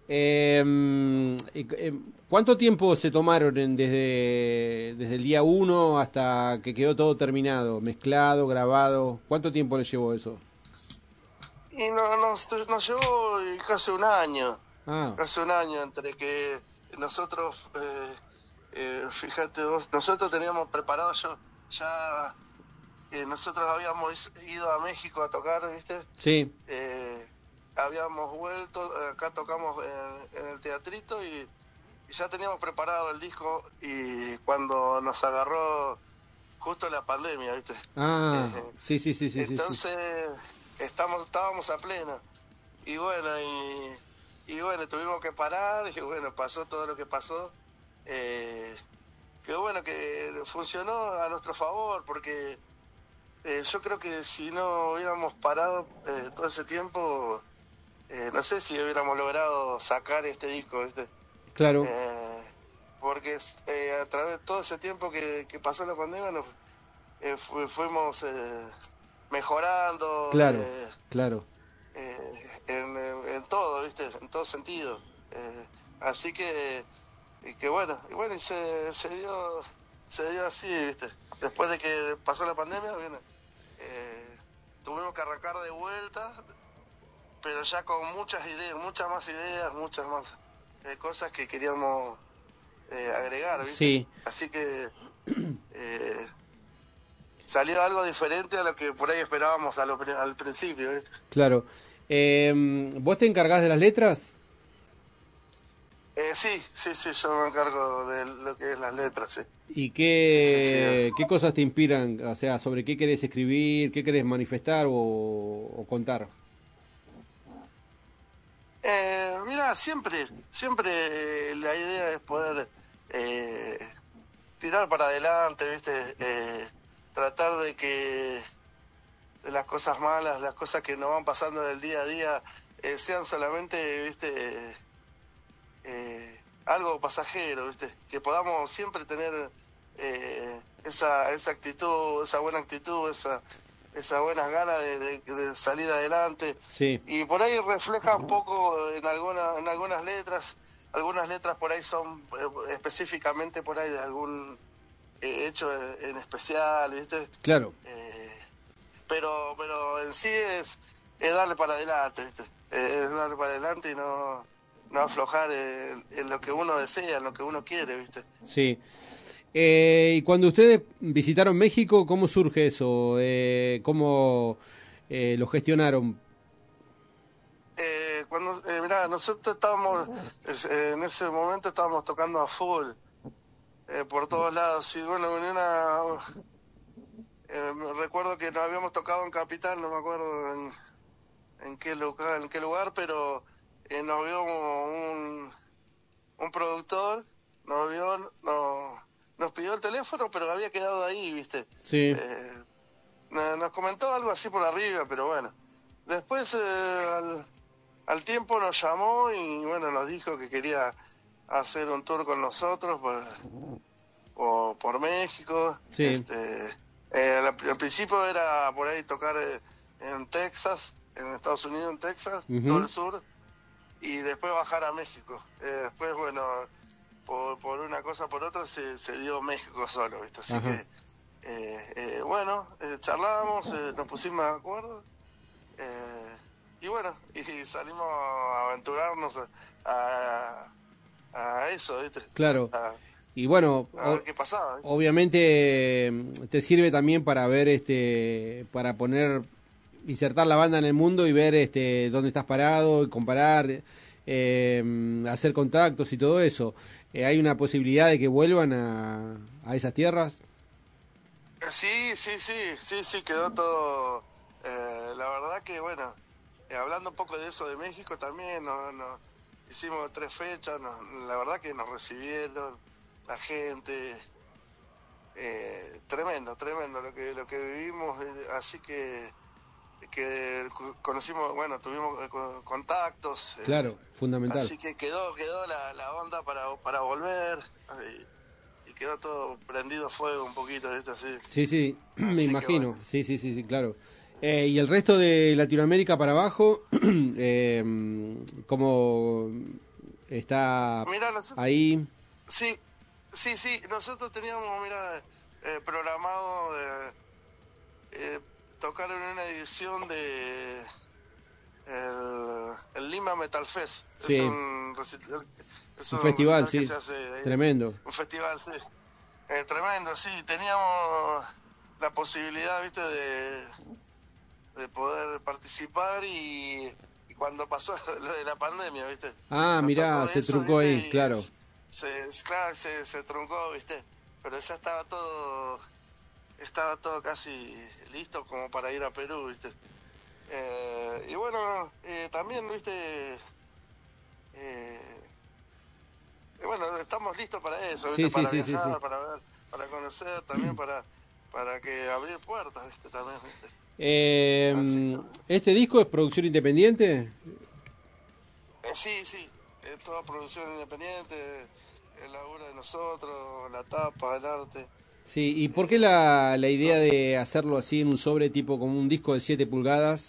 Eh, eh, ¿Cuánto tiempo se tomaron en, desde, desde el día uno hasta que quedó todo terminado, mezclado, grabado? ¿Cuánto tiempo les llevó eso? Y no, nos, nos llevó casi un año, Ah, casi un año entre que nosotros, eh, eh, fíjate vos, nosotros teníamos preparado, yo ya, eh, nosotros habíamos ido a México a tocar, ¿viste? sí, Eh, habíamos vuelto, acá tocamos en, en el teatrito y, y ya teníamos preparado el disco y cuando nos agarró justo la pandemia, ¿viste? ah, Eh, sí, sí, sí, sí, sí, sí. Entonces estamos estábamos a pleno y bueno y, y bueno tuvimos que parar y bueno pasó todo lo que pasó, eh, que bueno que funcionó a nuestro favor porque eh, yo creo que si no hubiéramos parado eh, todo ese tiempo, eh, no sé si hubiéramos logrado sacar este disco, ¿viste? Claro, Eh, porque eh, a través de todo ese tiempo que, que pasó la pandemia nos, eh, fu- fuimos eh, mejorando, claro, eh, claro. eh, en, en- en todo, ¿viste? En todo sentido. Eh, así que, y que bueno, y bueno, y se, se dio se dio así, ¿viste? Después de que pasó la pandemia, bien, eh, tuvimos que arrancar de vuelta, pero ya con muchas ideas, muchas más ideas, muchas más eh, cosas que queríamos eh, agregar, ¿viste? Sí. Así que eh, salió algo diferente a lo que por ahí esperábamos a lo, al principio, ¿viste? Claro. Eh, ¿Vos te encargás de las letras? Eh, sí, sí, sí, yo me encargo de lo que es las letras, sí. ¿Y qué, Sí, sí, sí. qué cosas te inspiran? O sea, ¿sobre qué querés escribir? ¿Qué querés manifestar o, o contar? Eh, mira, siempre, siempre eh, la idea es poder eh, tirar para adelante, ¿viste? Eh, tratar de que de las cosas malas, las cosas que nos van pasando del día a día, eh, sean solamente, ¿viste? Eh, algo pasajero, ¿viste? Que podamos siempre tener eh, esa esa actitud, esa buena actitud, esa esa buenas ganas de, de, de salir adelante. Sí, Y por ahí refleja un poco en alguna, en algunas letras, algunas letras por ahí son eh, específicamente por ahí de algún eh, hecho en especial, ¿viste? claro. Eh, pero pero en sí es, es darle para adelante, ¿viste? Eh, es darle para adelante y no, no aflojar en, en lo que uno desea, en lo que uno quiere, ¿viste? Sí. Eh, y cuando ustedes visitaron México, ¿cómo surge eso? Eh, ¿Cómo eh, lo gestionaron? Eh, cuando eh, mirá, nosotros estábamos eh, en ese momento estábamos tocando a full eh, por todos lados y bueno, en una eh, me recuerdo que nos habíamos tocado en Capital, no me acuerdo en, en qué lugar, en qué lugar, pero eh, nos vio un un productor, nos vio, no, nos pidió el teléfono, pero había quedado ahí, ¿viste? Sí, Eh, no- nos comentó algo así por arriba, pero bueno. Después, eh, al, al tiempo nos llamó y bueno, nos dijo que quería hacer un tour con nosotros por, por, por México. Sí. Este, eh, al, al principio era por ahí tocar eh, en Texas, en Estados Unidos, en Texas, Ujú. todo el sur, y después bajar a México. Eh, después, bueno, por, por una cosa por otra se, se dio México solo, ¿viste? Así Ajá. que, eh, eh, bueno, eh, charlábamos, eh, nos pusimos de acuerdo, eh, y bueno, y salimos a aventurarnos a, a, a eso, ¿viste? claro. A, Y bueno, a o- ver qué pasaba, ¿viste? obviamente eh, te sirve también para ver, este, para poner, insertar la banda en el mundo y ver, este, dónde estás parado, y comparar, eh, hacer contactos y todo eso. Eh, ¿Hay una posibilidad de que vuelvan a, a esas tierras? Eh, Sí, sí, sí, sí, sí, quedó todo. Eh, la verdad que, bueno, eh, hablando un poco de eso de México también, no, no, hicimos tres fechas, no, la verdad que nos recibieron, la gente, eh, tremendo, tremendo lo que lo que vivimos, eh, así que que co- conocimos, bueno, tuvimos eh, co- contactos, eh, Claro, fundamental. así que quedó quedó la, la onda para para volver. eh, Y quedó todo prendido a fuego un poquito, ¿viste? Así. Sí, sí, me Así que imagino. bueno. Sí, sí, sí, sí, claro. Eh, y el resto de Latinoamérica para abajo, eh, ¿cómo, está Mira, nosotros, ahí. sí, sí, sí, nosotros teníamos, mira, eh, programado eh, eh, tocar en una edición de el, el Lima Metal Fest. Sí. Es un recital, es Un festival, recital que sí, se hace ahí. tremendo. Un festival, sí. Eh, tremendo, sí. Teníamos la posibilidad, viste, de, de poder participar y, y cuando pasó lo de la pandemia, viste. Ah, Nos mirá, tocó se eso, truncó ¿viste? ahí, Y claro. Se, claro, se, se truncó, viste. Pero ya estaba todo, estaba todo casi listo como para ir a Perú, viste. Eh, y bueno, eh, también, viste, eh, y bueno, estamos listos para eso, ¿viste? Sí, sí, Para sí, sí, viajar, sí. para ver, para conocer, también para para que abrir puertas, ¿viste? También, ¿viste? Eh, Así ¿Este disco es producción independiente? Eh, sí, sí, es toda producción independiente, el laburo de nosotros, la tapa, el arte. Sí, ¿y por qué la, la idea de hacerlo así en un sobre tipo como un disco de siete pulgadas?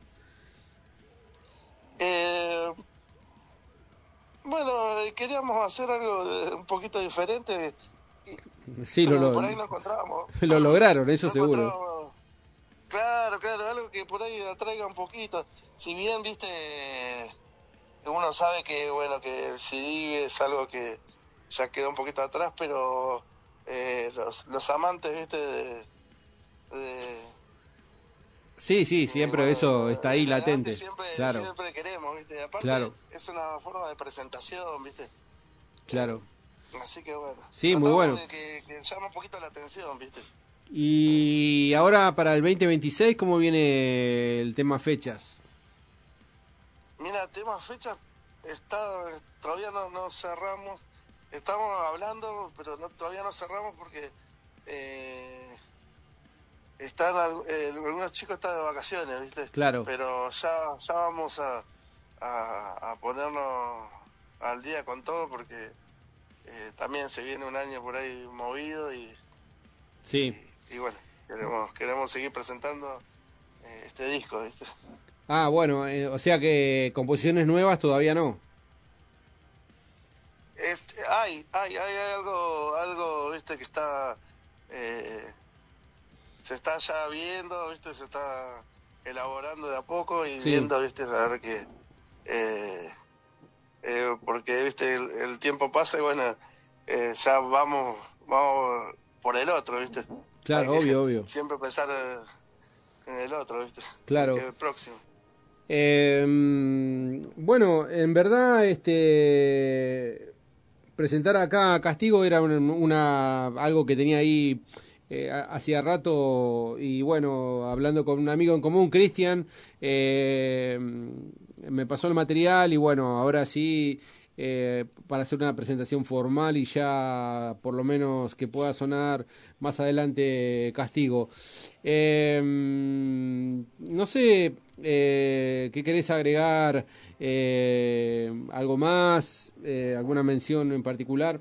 Eh, bueno, eh, queríamos hacer algo de- un poquito diferente. Sí, lo, Pero lo, por ahí no encontramos. lo lograron, eso No seguro. encontramos- Claro, claro, algo que por ahí atraiga un poquito. Si bien, viste, uno sabe que, bueno, que el C D es algo que ya quedó un poquito atrás, pero eh, los, los amantes, viste, de... de Sí, sí, siempre bueno, eso está ahí del arte latente. Siempre, Claro, siempre queremos, viste. Aparte, Claro. es una forma de presentación, viste. claro. Así que bueno. Sí, muy tratamos bueno. de que, que llame un poquito la atención, viste. Y ahora para el veinte veintiséis, ¿cómo viene el tema fechas? Mira, tema fecha, está, todavía no, no cerramos, estamos hablando, pero no, todavía no cerramos porque eh, están al- eh, algunos chicos están de vacaciones, ¿viste? Claro. Pero ya, ya vamos a, a, a ponernos al día con todo porque eh, también se viene un año por ahí movido y, Sí. y, y bueno, queremos, queremos seguir presentando eh, este disco, ¿viste? Ah, bueno, eh, o sea que composiciones nuevas todavía no. Este, hay, hay, hay algo, algo, viste, que está, eh, se está ya viendo, viste, se está elaborando de a poco y Sí. viendo, viste, a ver que, eh, eh, porque, viste, el, el tiempo pasa y bueno, eh, ya vamos, vamos por el otro, viste. Claro, Hay que obvio, obvio. Siempre pensar eh, en el otro, viste. Claro. Que el próximo. Eh, bueno, en verdad, este presentar acá a Castigo era una, una- algo que tenía ahí eh, ha- hacía rato y bueno, hablando con un amigo en común, Cristian, eh, me pasó el material y bueno, ahora sí, eh, para hacer una presentación formal y ya por lo menos que pueda sonar más adelante Castigo. Eh, no sé, eh, ¿qué querés agregar? Eh, ¿Algo más? Eh, ¿Alguna mención en particular?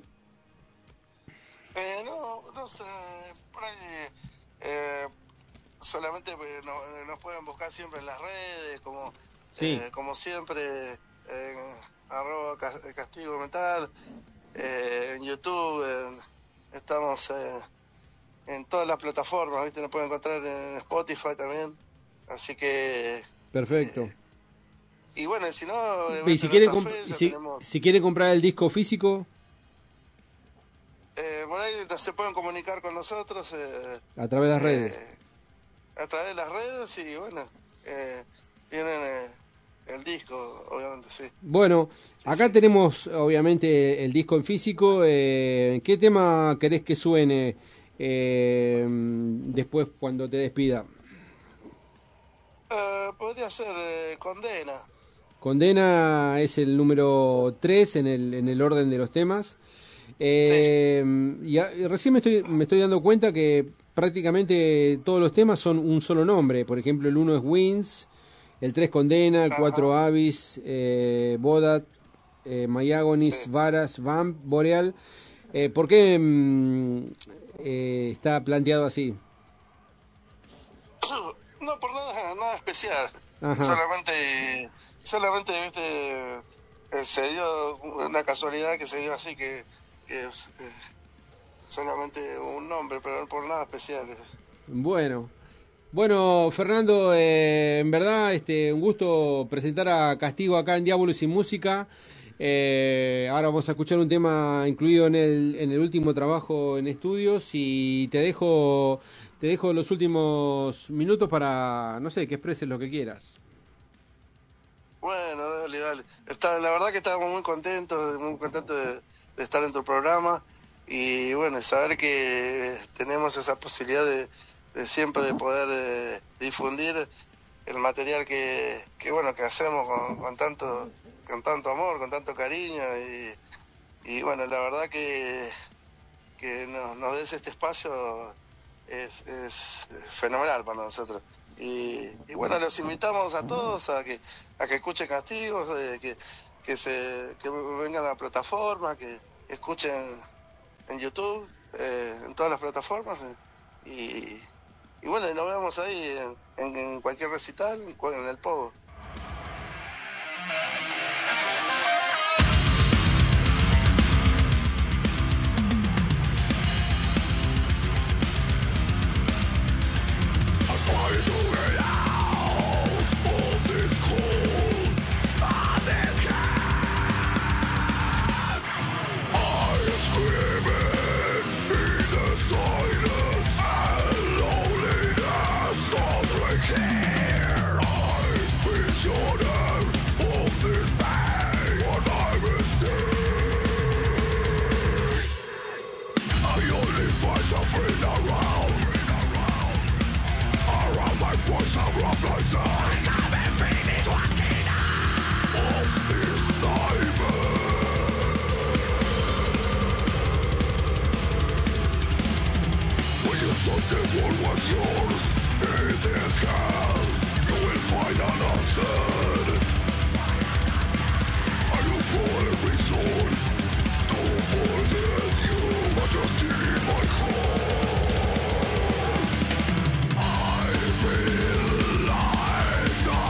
Eh, no, no sé, por ahí eh, solamente eh, no- nos pueden buscar siempre en las redes, como Sí. eh, como siempre, en arroba Cas- Castigo Mental, eh, en YouTube, en- estamos eh, en todas las plataformas, ¿viste? Nos pueden encontrar en Spotify también, así que, Perfecto. y bueno, si no, eh, Y viste, si en quieren, Santa comp- Fe ya si, tenemos, si quieren comprar el disco físico, eh, por ahí se pueden comunicar con nosotros, eh, a través de las redes. Eh, a través de las redes y bueno, eh, tienen eh, el disco, obviamente, sí. Bueno, Sí, acá sí. tenemos obviamente el disco en físico. Eh, ¿qué tema querés que suene eh, después cuando te despida? Eh, podría ser eh, Condena. Condena es el número tres en el, en el orden de los temas. Eh, y, a- y recién me estoy, me estoy dando cuenta que prácticamente todos los temas son un solo nombre. Por ejemplo, el uno es Winds, el tres Condena, el Ajá. cuatro Abyss, eh, Bodat, eh, Mayagonis, Sí. Varas, Vamp, Boreal. Eh, ¿Por qué mm, eh, está planteado así? No, por nada, nada especial. Ajá. Solamente, solamente, viste, eh, se dio una casualidad que se dio así, que, que es eh, solamente un nombre, pero no por nada especial. Bueno, bueno Fernando, eh, en verdad este un gusto presentar a Castigo acá en Diablo Sin Música. Eh, ahora vamos a escuchar un tema incluido en el en el último trabajo en estudios y te dejo te dejo los últimos minutos para, no sé, que expreses lo que quieras. Bueno, dale, dale. Está, la verdad que estamos muy contentos, muy contentos de, de estar en tu programa y bueno, saber que tenemos esa posibilidad de, de siempre de poder eh, difundir el material que, que bueno que hacemos con, con tanto con tanto amor, con tanto cariño y, y bueno, la verdad que que nos, nos des este espacio es, es fenomenal para nosotros. Y, y bueno, los invitamos a todos a que a que escuchen Castigos, eh, que que se que vengan a la plataforma, que escuchen en YouTube, eh, en todas las plataformas eh, y, y bueno, nos vemos ahí en, en, en cualquier recital, en el Pogo. I feel like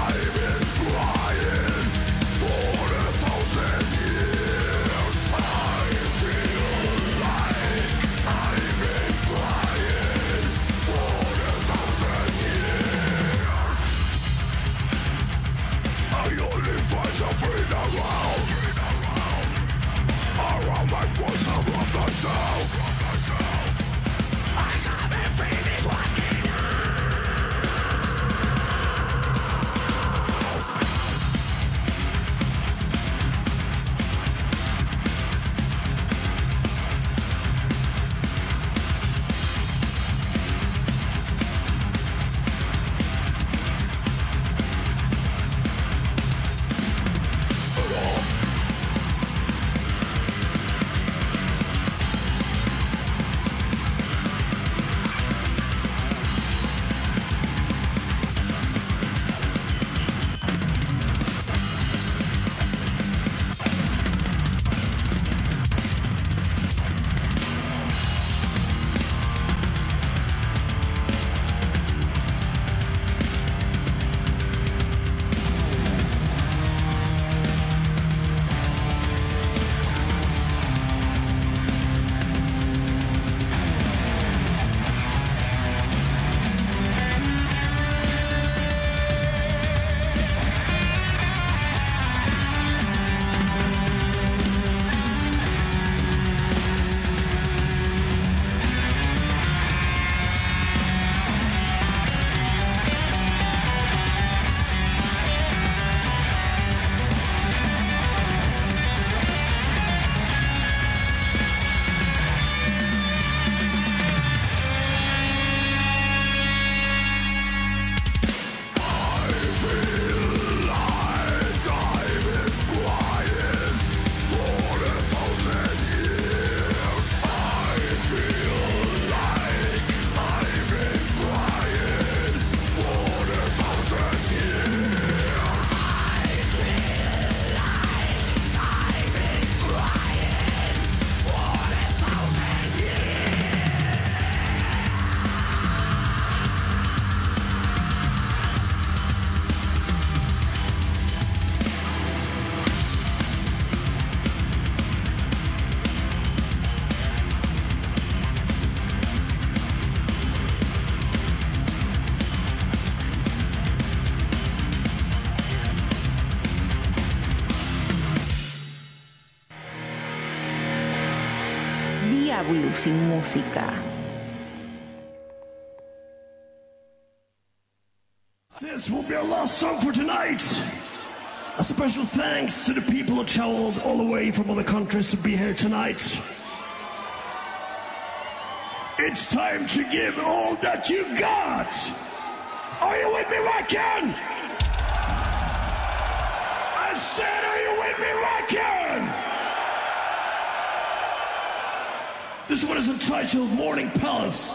espectáculo sin música. This will be our last song for tonight. A special thanks to the people who traveled all the way from other countries to be here tonight. It's time to give all that you got. Are you with me, Rockin'? I said, are you with me, Rockin'? This one is entitled Morning Palace.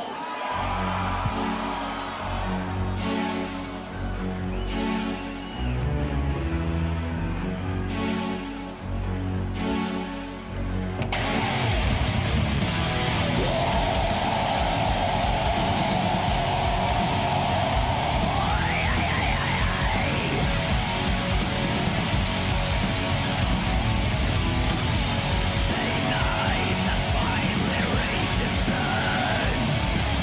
Nice as finally reaches sun.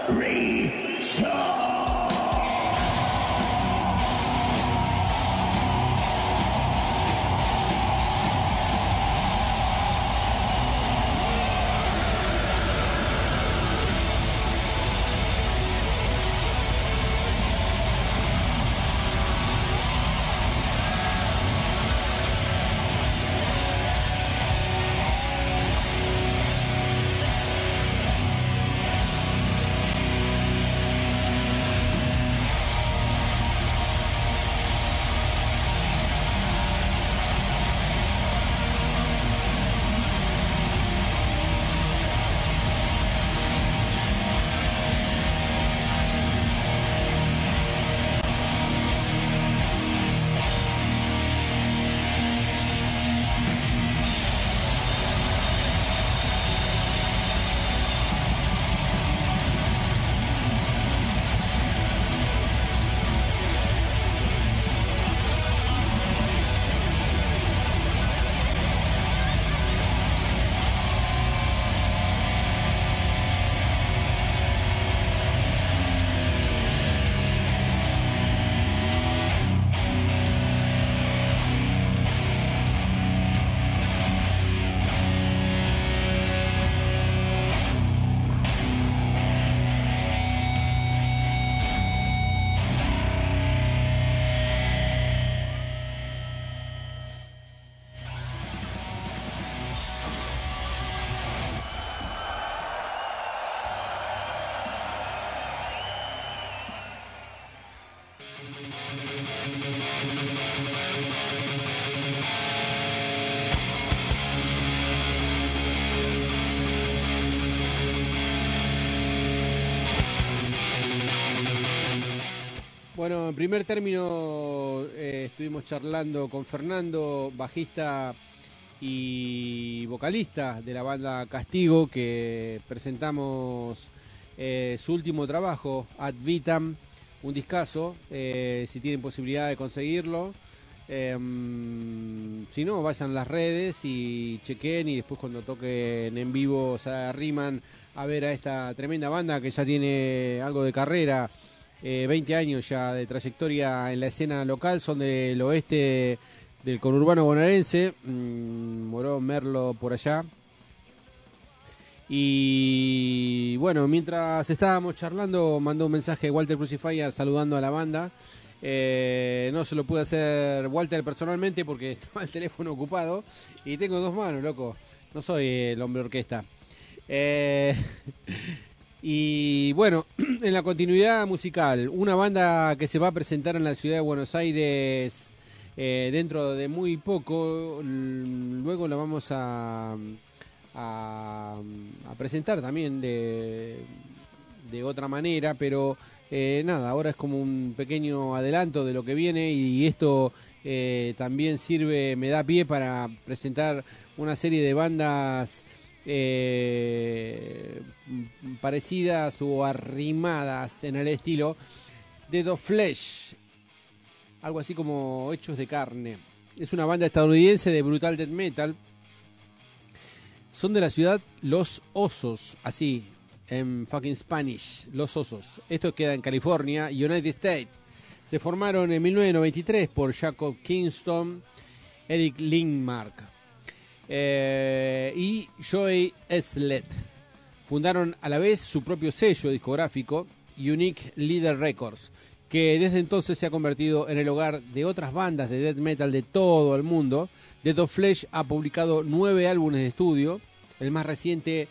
return. Bueno, en primer término eh, estuvimos charlando con Fernando, bajista y vocalista de la banda Castigo, que presentamos eh, su último trabajo, Ad Vitam, un discazo, eh, si tienen posibilidad de conseguirlo. Eh, si no, vayan a las redes y chequen, y después cuando toquen en vivo se arriman a ver a esta tremenda banda que ya tiene algo de carrera. Eh, veinte años ya de trayectoria en la escena local, son del oeste del conurbano bonaerense, mmm, Morón, Merlo, por allá. Y bueno, mientras estábamos charlando, mandó un mensaje Walter Crucifier saludando a la banda. Eh, no se lo pude hacer Walter personalmente porque estaba el teléfono ocupado y tengo dos manos, loco. No soy el hombre orquesta. Eh... Y bueno, en la continuidad musical, una banda que se va a presentar en la ciudad de Buenos Aires eh, dentro de muy poco, luego la vamos a, a, a presentar también de, de otra manera, pero eh, nada, ahora es como un pequeño adelanto de lo que viene, y esto eh, también sirve, me da pie para presentar una serie de bandas Eh, parecidas o arrimadas en el estilo de The Flesh, algo así como Hechos de Carne. Es una banda estadounidense de brutal death metal. Son de la ciudad Los Osos, así en fucking Spanish, Los Osos. Esto queda en California, United States. Se formaron en mil novecientos noventa y tres por Jacob Kingston, Eric Lindmark Eh, y Joey Sled. Fundaron a la vez su propio sello discográfico, Unique Leader Records, que desde entonces se ha convertido en el hogar de otras bandas de death metal de todo el mundo. The Flesh ha publicado nueve álbumes de estudio, el más reciente,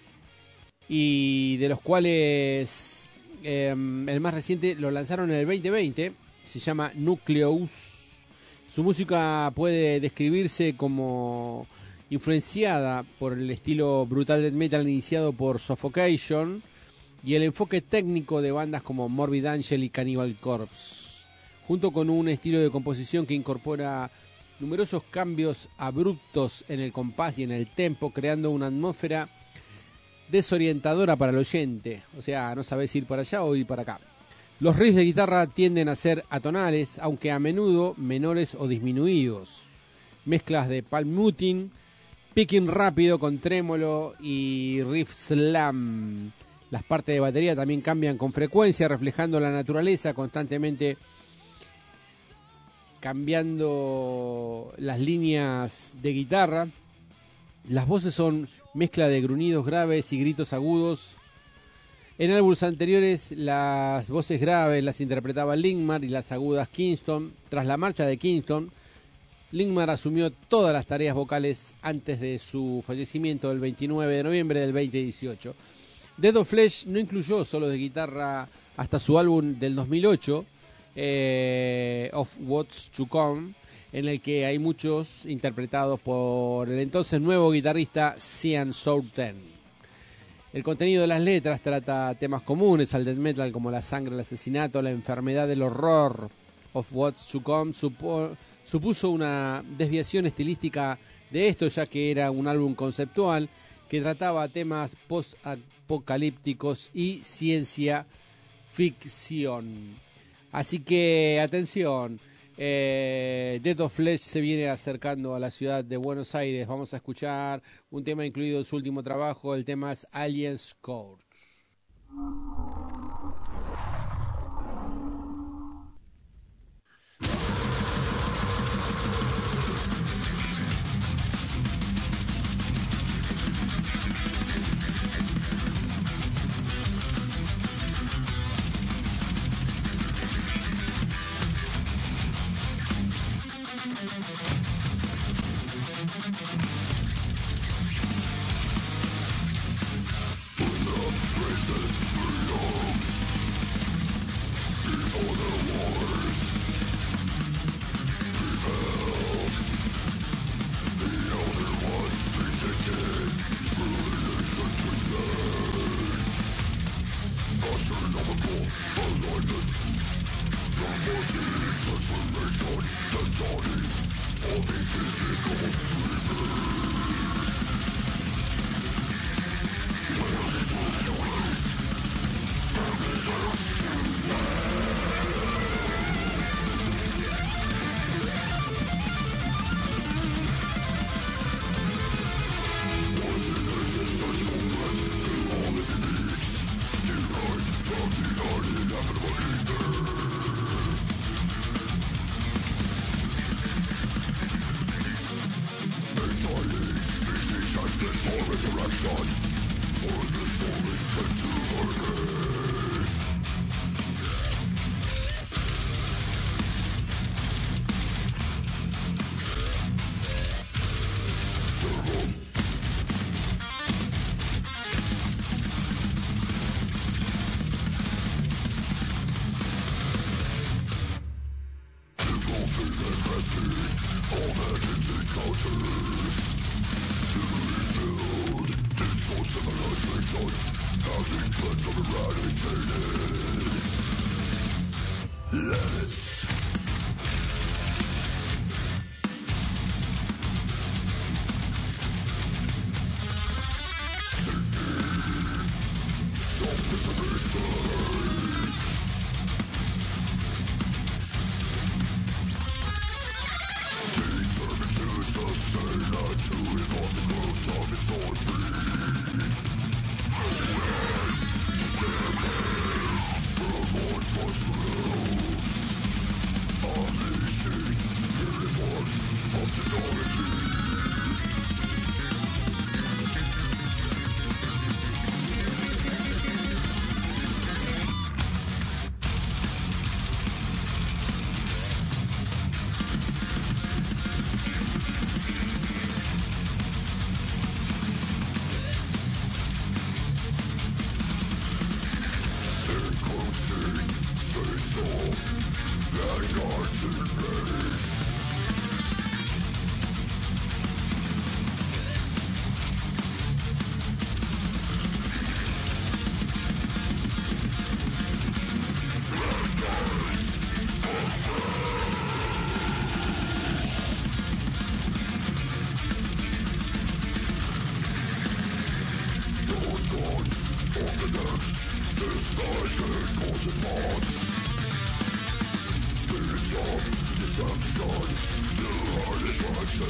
y de los cuales eh, el más reciente lo lanzaron en el veinte veinte, se llama Nucleus. Su música puede describirse como influenciada por el estilo brutal death metal iniciado por Suffocation y el enfoque técnico de bandas como Morbid Angel y Cannibal Corpse, junto con un estilo de composición que incorpora numerosos cambios abruptos en el compás y en el tempo, creando una atmósfera desorientadora para el oyente, o sea, no sabes ir para allá o ir para acá. Los riffs de guitarra tienden a ser atonales, aunque a menudo menores o disminuidos. Mezclas de palm muting, picking rápido con trémolo y riff slam. Las partes de batería también cambian con frecuencia, reflejando la naturaleza, constantemente cambiando las líneas de guitarra. Las voces son mezcla de gruñidos graves y gritos agudos. En álbumes anteriores las voces graves las interpretaba Lingmar y las agudas Kingston. Tras la marcha de Kingston, Lingmar asumió todas las tareas vocales antes de su fallecimiento el veintinueve de noviembre del veinte dieciocho. Dead of Flesh no incluyó solos de guitarra hasta su álbum del dos mil ocho, eh, Of What's to Come, en el que hay muchos interpretados por el entonces nuevo guitarrista Cian Southen. El contenido de las letras trata temas comunes al death metal como la sangre, el asesinato, la enfermedad, el horror. Of What's to Come supo, supuso una desviación estilística de esto, ya que era un álbum conceptual que trataba temas post-apocalípticos y ciencia ficción. Así que, atención, eh, Dead of Flesh se viene acercando a la ciudad de Buenos Aires. Vamos a escuchar un tema incluido en su último trabajo. El tema es Alien Scourge.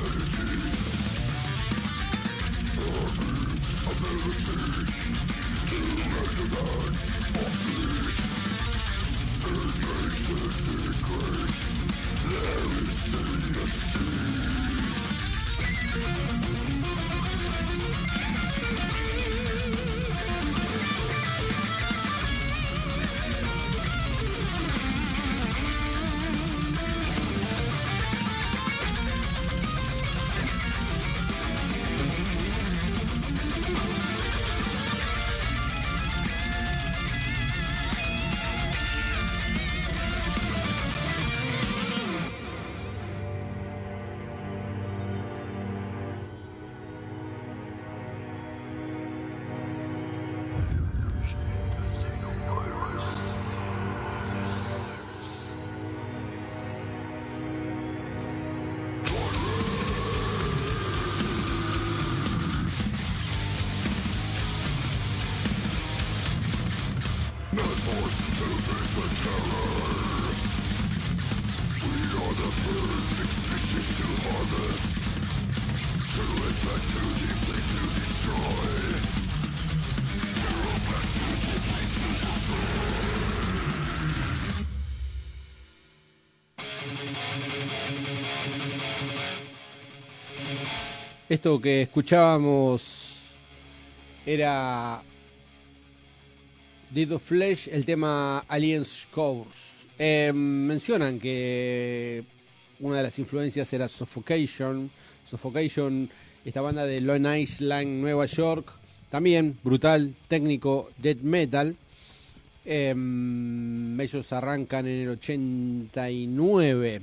Ability Esto que escuchábamos era Dead of Flesh, el tema Aliens Course. Eh, mencionan que una de las influencias era Suffocation. Suffocation, esta banda de Long Island, Nueva York, también brutal, técnico, death metal. Eh, ellos arrancan en el ochenta y nueve.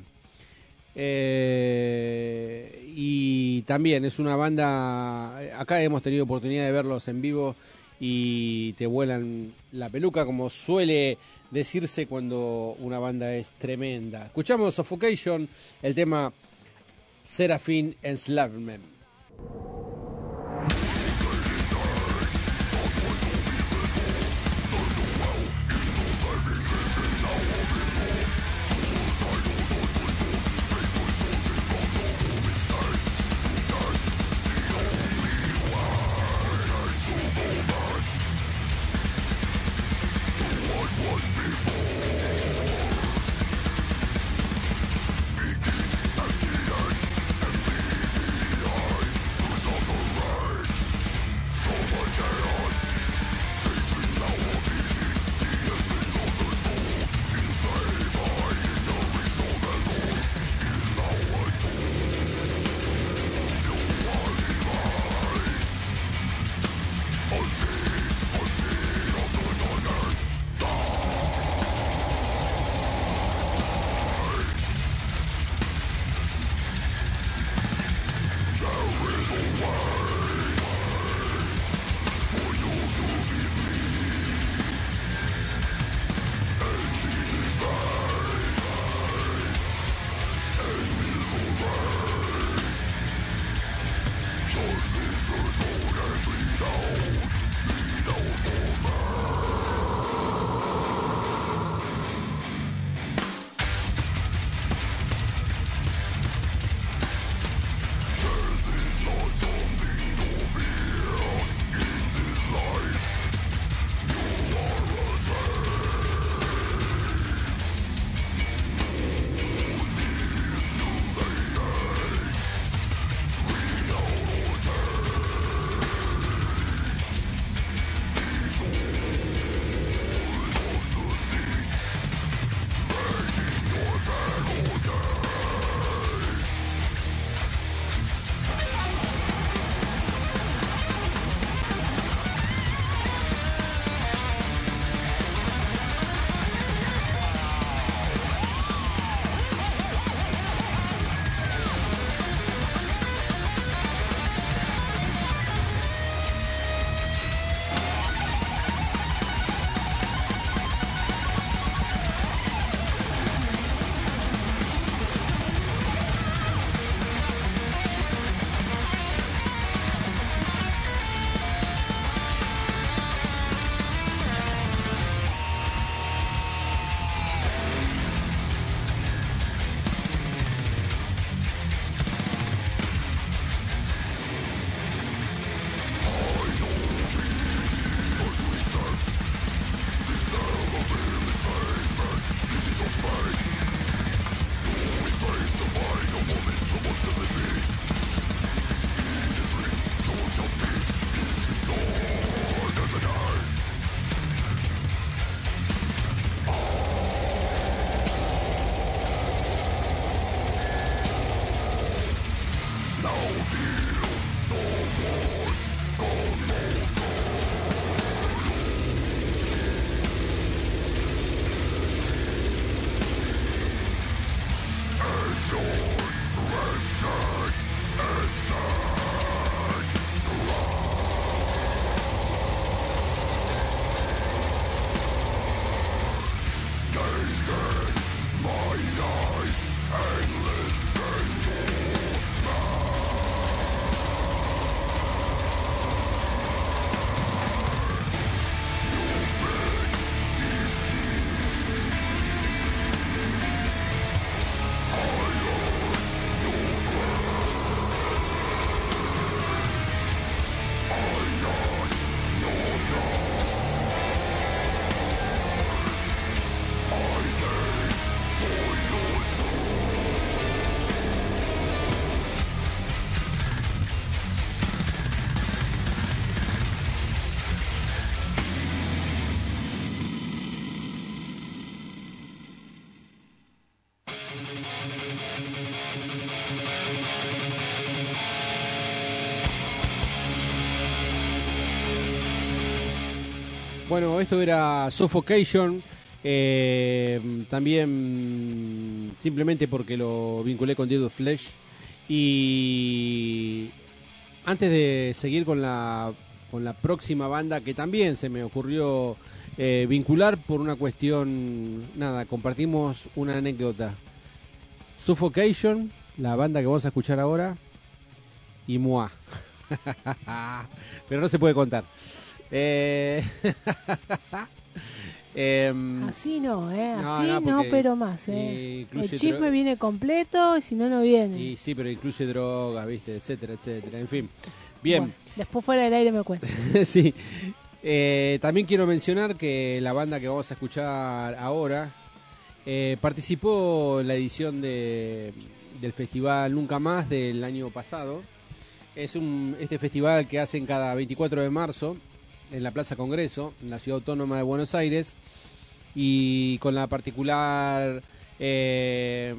Eh, y también es una banda, acá hemos tenido oportunidad de verlos en vivo y te vuelan la peluca, como suele decirse cuando una banda es tremenda. Escuchamos Suffocation, el tema Seraphim Enslavement. Begin at the end, and be I, who's all Bueno, esto era Suffocation, eh, también simplemente porque lo vinculé con Dead of Flesh. Y antes de seguir con la, con la próxima banda, que también se me ocurrió eh, vincular por una cuestión, nada, compartimos una anécdota. Suffocation, la banda que vamos a escuchar ahora, y Moi. Pero no se puede contar. Eh... eh... Así no, ¿eh? No, Así no, no, porque pero más, ¿eh? incluye El chisme dro- viene completo y si no, no viene. Y sí, pero incluye drogas, ¿viste? Etcétera, etcétera. En fin. Bien. Bueno, después fuera del aire me cuento. Sí. Eh, también quiero mencionar que la banda que vamos a escuchar ahora eh, participó en la edición de, del festival Nunca Más del año pasado. Es un este festival que hacen cada veinticuatro de marzo en la Plaza Congreso, en la Ciudad Autónoma de Buenos Aires, y con la particular eh,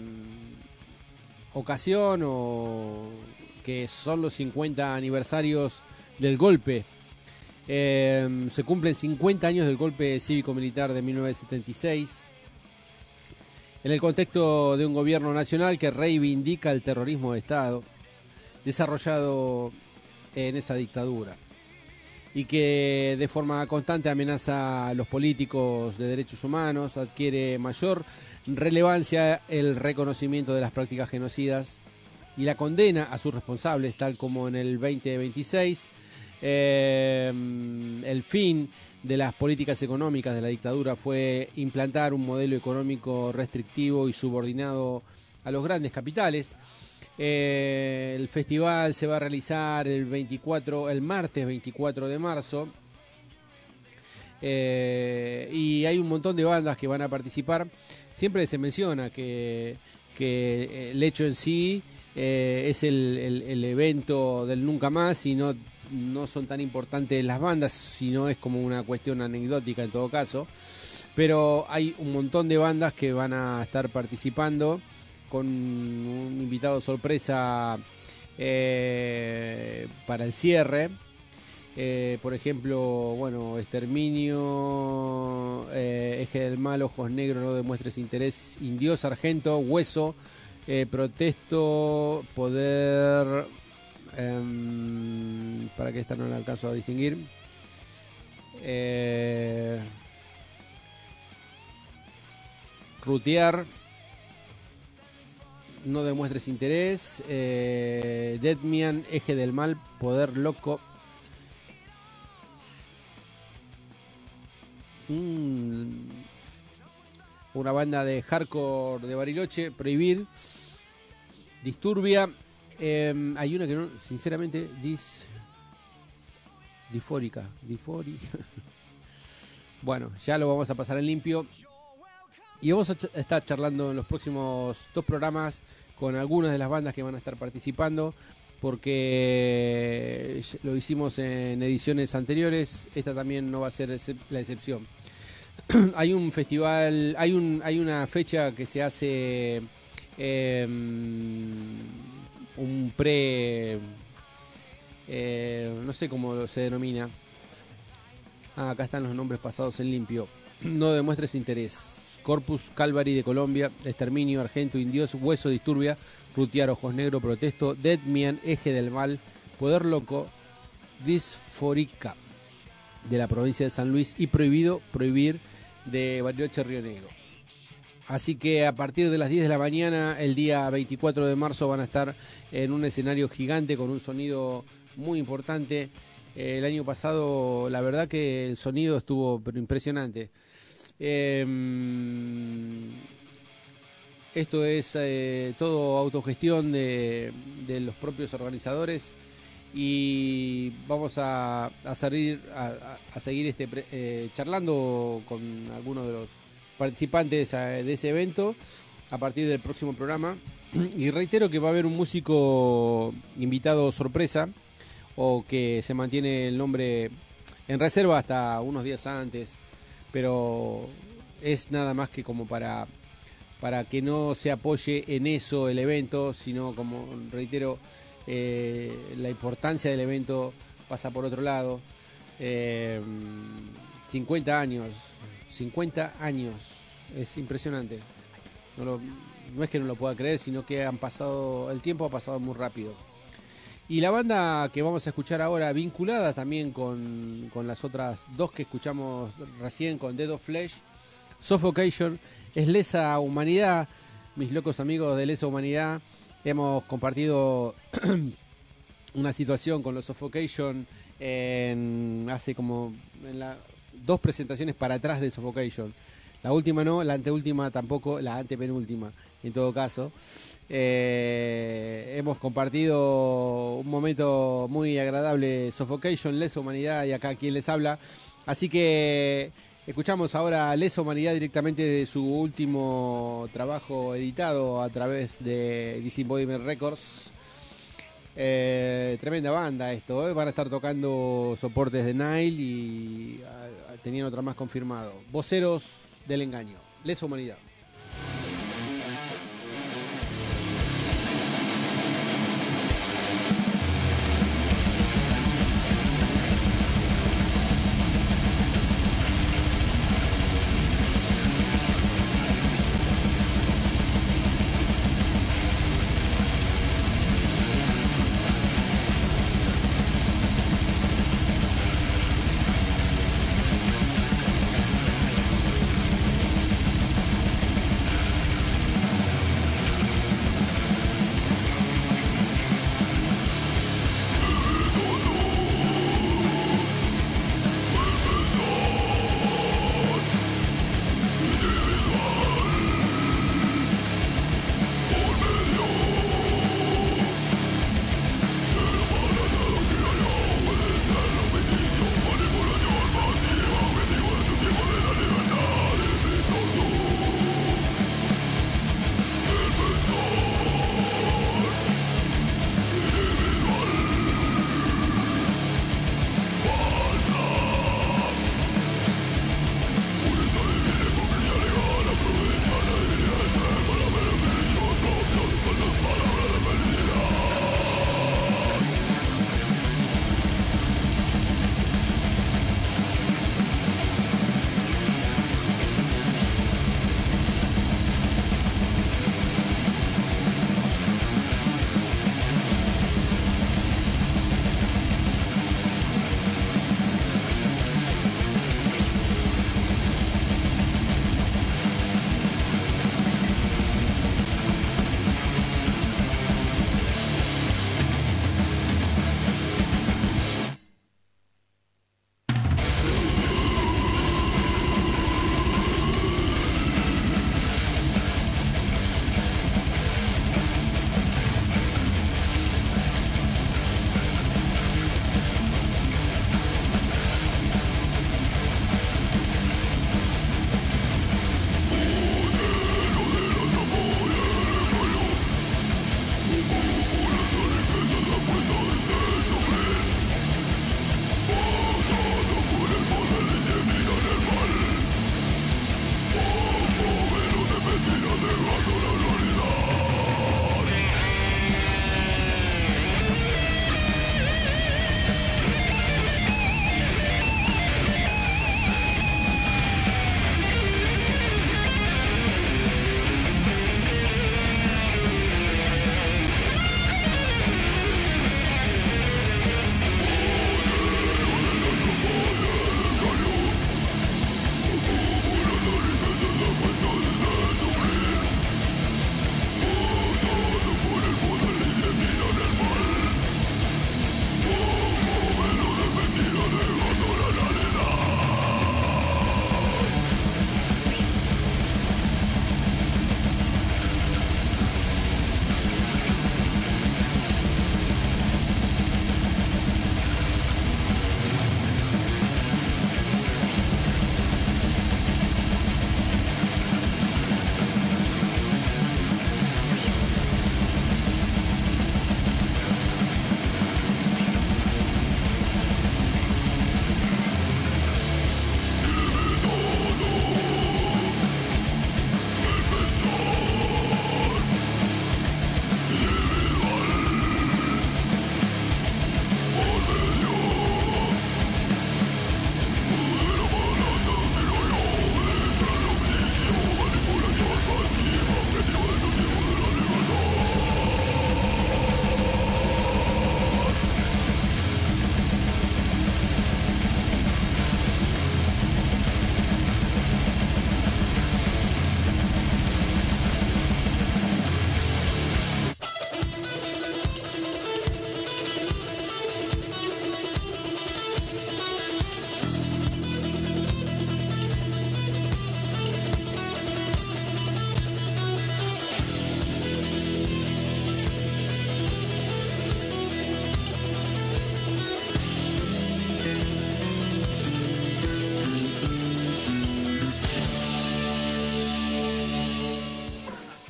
ocasión o que son los cincuenta aniversarios del golpe. Eh, se cumplen cincuenta años del golpe cívico-militar de mil novecientos setenta y seis, en el contexto de un gobierno nacional que reivindica el terrorismo de Estado desarrollado en esa dictadura y que de forma constante amenaza a los políticos de derechos humanos. Adquiere mayor relevancia el reconocimiento de las prácticas genocidas y la condena a sus responsables, tal como en el veinte veintiséis eh, el fin de las políticas económicas de la dictadura fue implantar un modelo económico restrictivo y subordinado a los grandes capitales. Eh, el festival se va a realizar el veinticuatro, el martes veinticuatro de marzo, eh, y hay un montón de bandas que van a participar. Siempre se menciona que, que el hecho en sí eh, es el, el, el evento del Nunca Más y no, no son tan importantes las bandas, sino es como una cuestión anecdótica en todo caso. Pero hay un montón de bandas que van a estar participando, con un invitado sorpresa eh, para el cierre. Eh, por ejemplo, bueno, Exterminio, eh, Eje del Mal, Ojos Negros, No Demuestres Interés, Indio, Sargento, Hueso, eh, Protesto, Poder, eh, para que esta no la alcanzo a distinguir. Eh, Rutear, No Demuestres Interés, eh, Deadman, Eje del Mal, Poder Loco, mm, una banda de hardcore de Bariloche, Prohibir, Disturbia, eh, hay una que no, sinceramente, dis, Difórica, Difori. Bueno, ya lo vamos a pasar en limpio. Y vamos a ch- estar charlando en los próximos dos programas con algunas de las bandas que van a estar participando, porque lo hicimos en ediciones anteriores. Esta también no va a ser excep- la excepción. Hay un festival, hay un hay una fecha que se hace, eh, un pre, eh, no sé cómo se denomina. Ah, acá están los nombres pasados en limpio. No Demuestres Interés. Corpus, Calvary de Colombia, Exterminio, Argento, Indios, Hueso, Disturbia, Rutear, Ojos Negros, Protesto, Deadman, Eje del Mal, Poder Loco, Disfórica de la provincia de San Luis y Prohibido, Prohibir de Bariloche, Río Negro. Así que a partir de las diez de la mañana, el día veinticuatro de marzo, van a estar en un escenario gigante con un sonido muy importante. Eh, el año pasado, la verdad que el sonido estuvo pero impresionante. Eh, esto es eh, todo autogestión de, de los propios organizadores, y vamos a, a, salir, a, a seguir este eh, charlando con algunos de los participantes de ese evento a partir del próximo programa. Y reitero que va a haber un músico invitado sorpresa, o que se mantiene el nombre en reserva hasta unos días antes, pero es nada más que como para para que no se apoye en eso el evento, sino, como reitero, eh, la importancia del evento pasa por otro lado. Eh, cincuenta años, cincuenta años, es impresionante. No, lo, no es que no lo pueda creer, sino que han pasado, el tiempo ha pasado muy rápido. Y la banda que vamos a escuchar ahora, vinculada también con, con las otras dos que escuchamos recién, con Dead of Flesh, Suffocation, es Lesa Humanidad. Mis locos amigos de Lesa Humanidad, hemos compartido una situación con los Suffocation en, hace como en la, dos presentaciones para atrás de Suffocation. La última no, la anteúltima tampoco, la antepenúltima en todo caso. Eh, hemos compartido un momento muy agradable, Suffocation, Lesa Humanidad y acá quien les habla. Así que escuchamos ahora Lesa Humanidad directamente de su último trabajo editado a través de Disembodiment Records. Eh, tremenda banda esto, ¿eh? Van a estar tocando soportes de Nile y a, a, tenían otra más confirmado. Voceros del engaño, Lesa Humanidad. Thank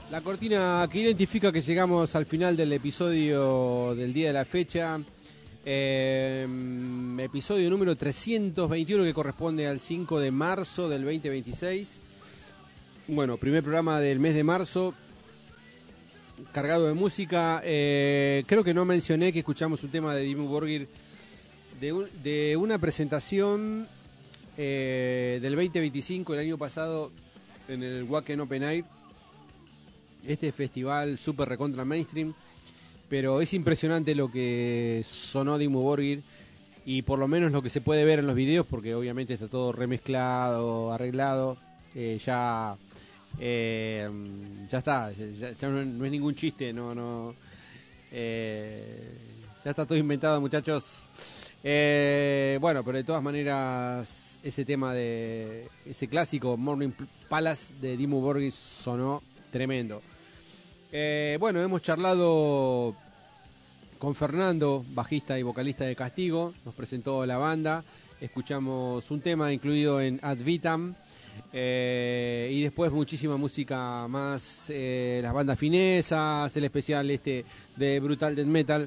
La cortina que identifica que llegamos al final del episodio del día de la fecha. Eh, episodio número trescientos veintiuno, que corresponde al cinco de marzo del veinte veintiséis. Bueno, primer programa del mes de marzo, cargado de música. Eh, creo que no mencioné que escuchamos un tema de Dimmu Borgir de, un, de una presentación eh, del veinte veinticinco, el año pasado, en el Wacken Open Air. Este festival super recontra mainstream, pero es impresionante lo que sonó Dimmu Borgir, y por lo menos lo que se puede ver en los videos, porque obviamente está todo remezclado, arreglado, eh, ya eh, ya está, ya, ya no, no es ningún chiste, no no eh, ya está todo inventado, muchachos. Eh, bueno, pero de todas maneras, ese tema de ese clásico Morning Palace de Dimmu Borgir sonó tremendo. Eh, bueno, hemos charlado con Fernando, bajista y vocalista de Castigo. Nos presentó la banda. Escuchamos un tema incluido en Ad Vitam. Eh, y después muchísima música más. Eh, las bandas finesas, el especial este de Brutal Death Metal.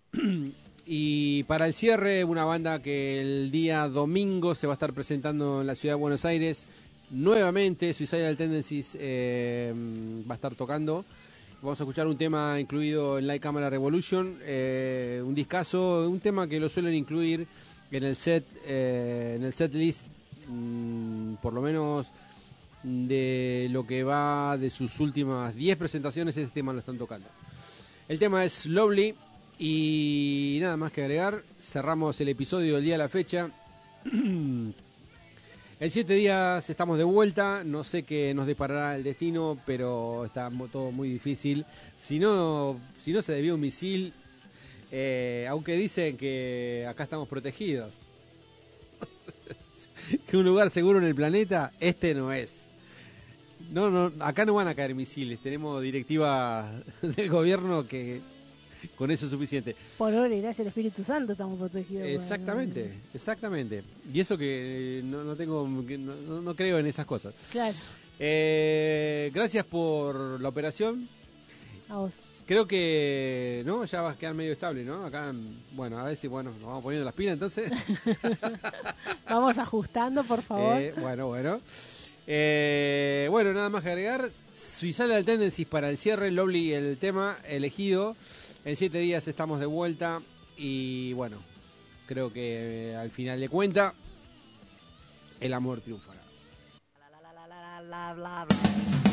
Y para el cierre, una banda que el día domingo se va a estar presentando en la ciudad de Buenos Aires. Nuevamente, Suicidal Tendencies eh, va a estar tocando. Vamos a escuchar un tema incluido en Light Camera Revolution, eh, un discazo, un tema que lo suelen incluir en el set, eh, en el set list, mmm, por lo menos de lo que va de sus últimas diez presentaciones, este tema lo están tocando. El tema es Lovely, y nada más que agregar. Cerramos el episodio del día de la fecha. En siete días estamos de vuelta. No sé qué nos deparará el destino, pero está todo muy difícil. Si no, si no se desvía un misil, eh, aunque dicen que acá estamos protegidos, que un lugar seguro en el planeta, este no es. No, no, acá no van a caer misiles. Tenemos directiva del gobierno que con eso es suficiente. Por obra y gracias al Espíritu Santo estamos protegidos. Exactamente, bueno. exactamente. Y eso que no, no tengo, que no, no creo en esas cosas. Claro. Eh, gracias por la operación. A vos. Creo que no, ya va a quedar medio estable, ¿no? Acá, bueno, a ver si, bueno, nos vamos poniendo las pilas entonces. Vamos ajustando, por favor. Eh, bueno, bueno. Eh, bueno, nada más que agregar. Suicidal Tendencies para el cierre, Lovely el tema elegido. En siete días estamos de vuelta y bueno, creo que eh, al final de cuenta el amor triunfará. La, la, la, la, la, la, la, la.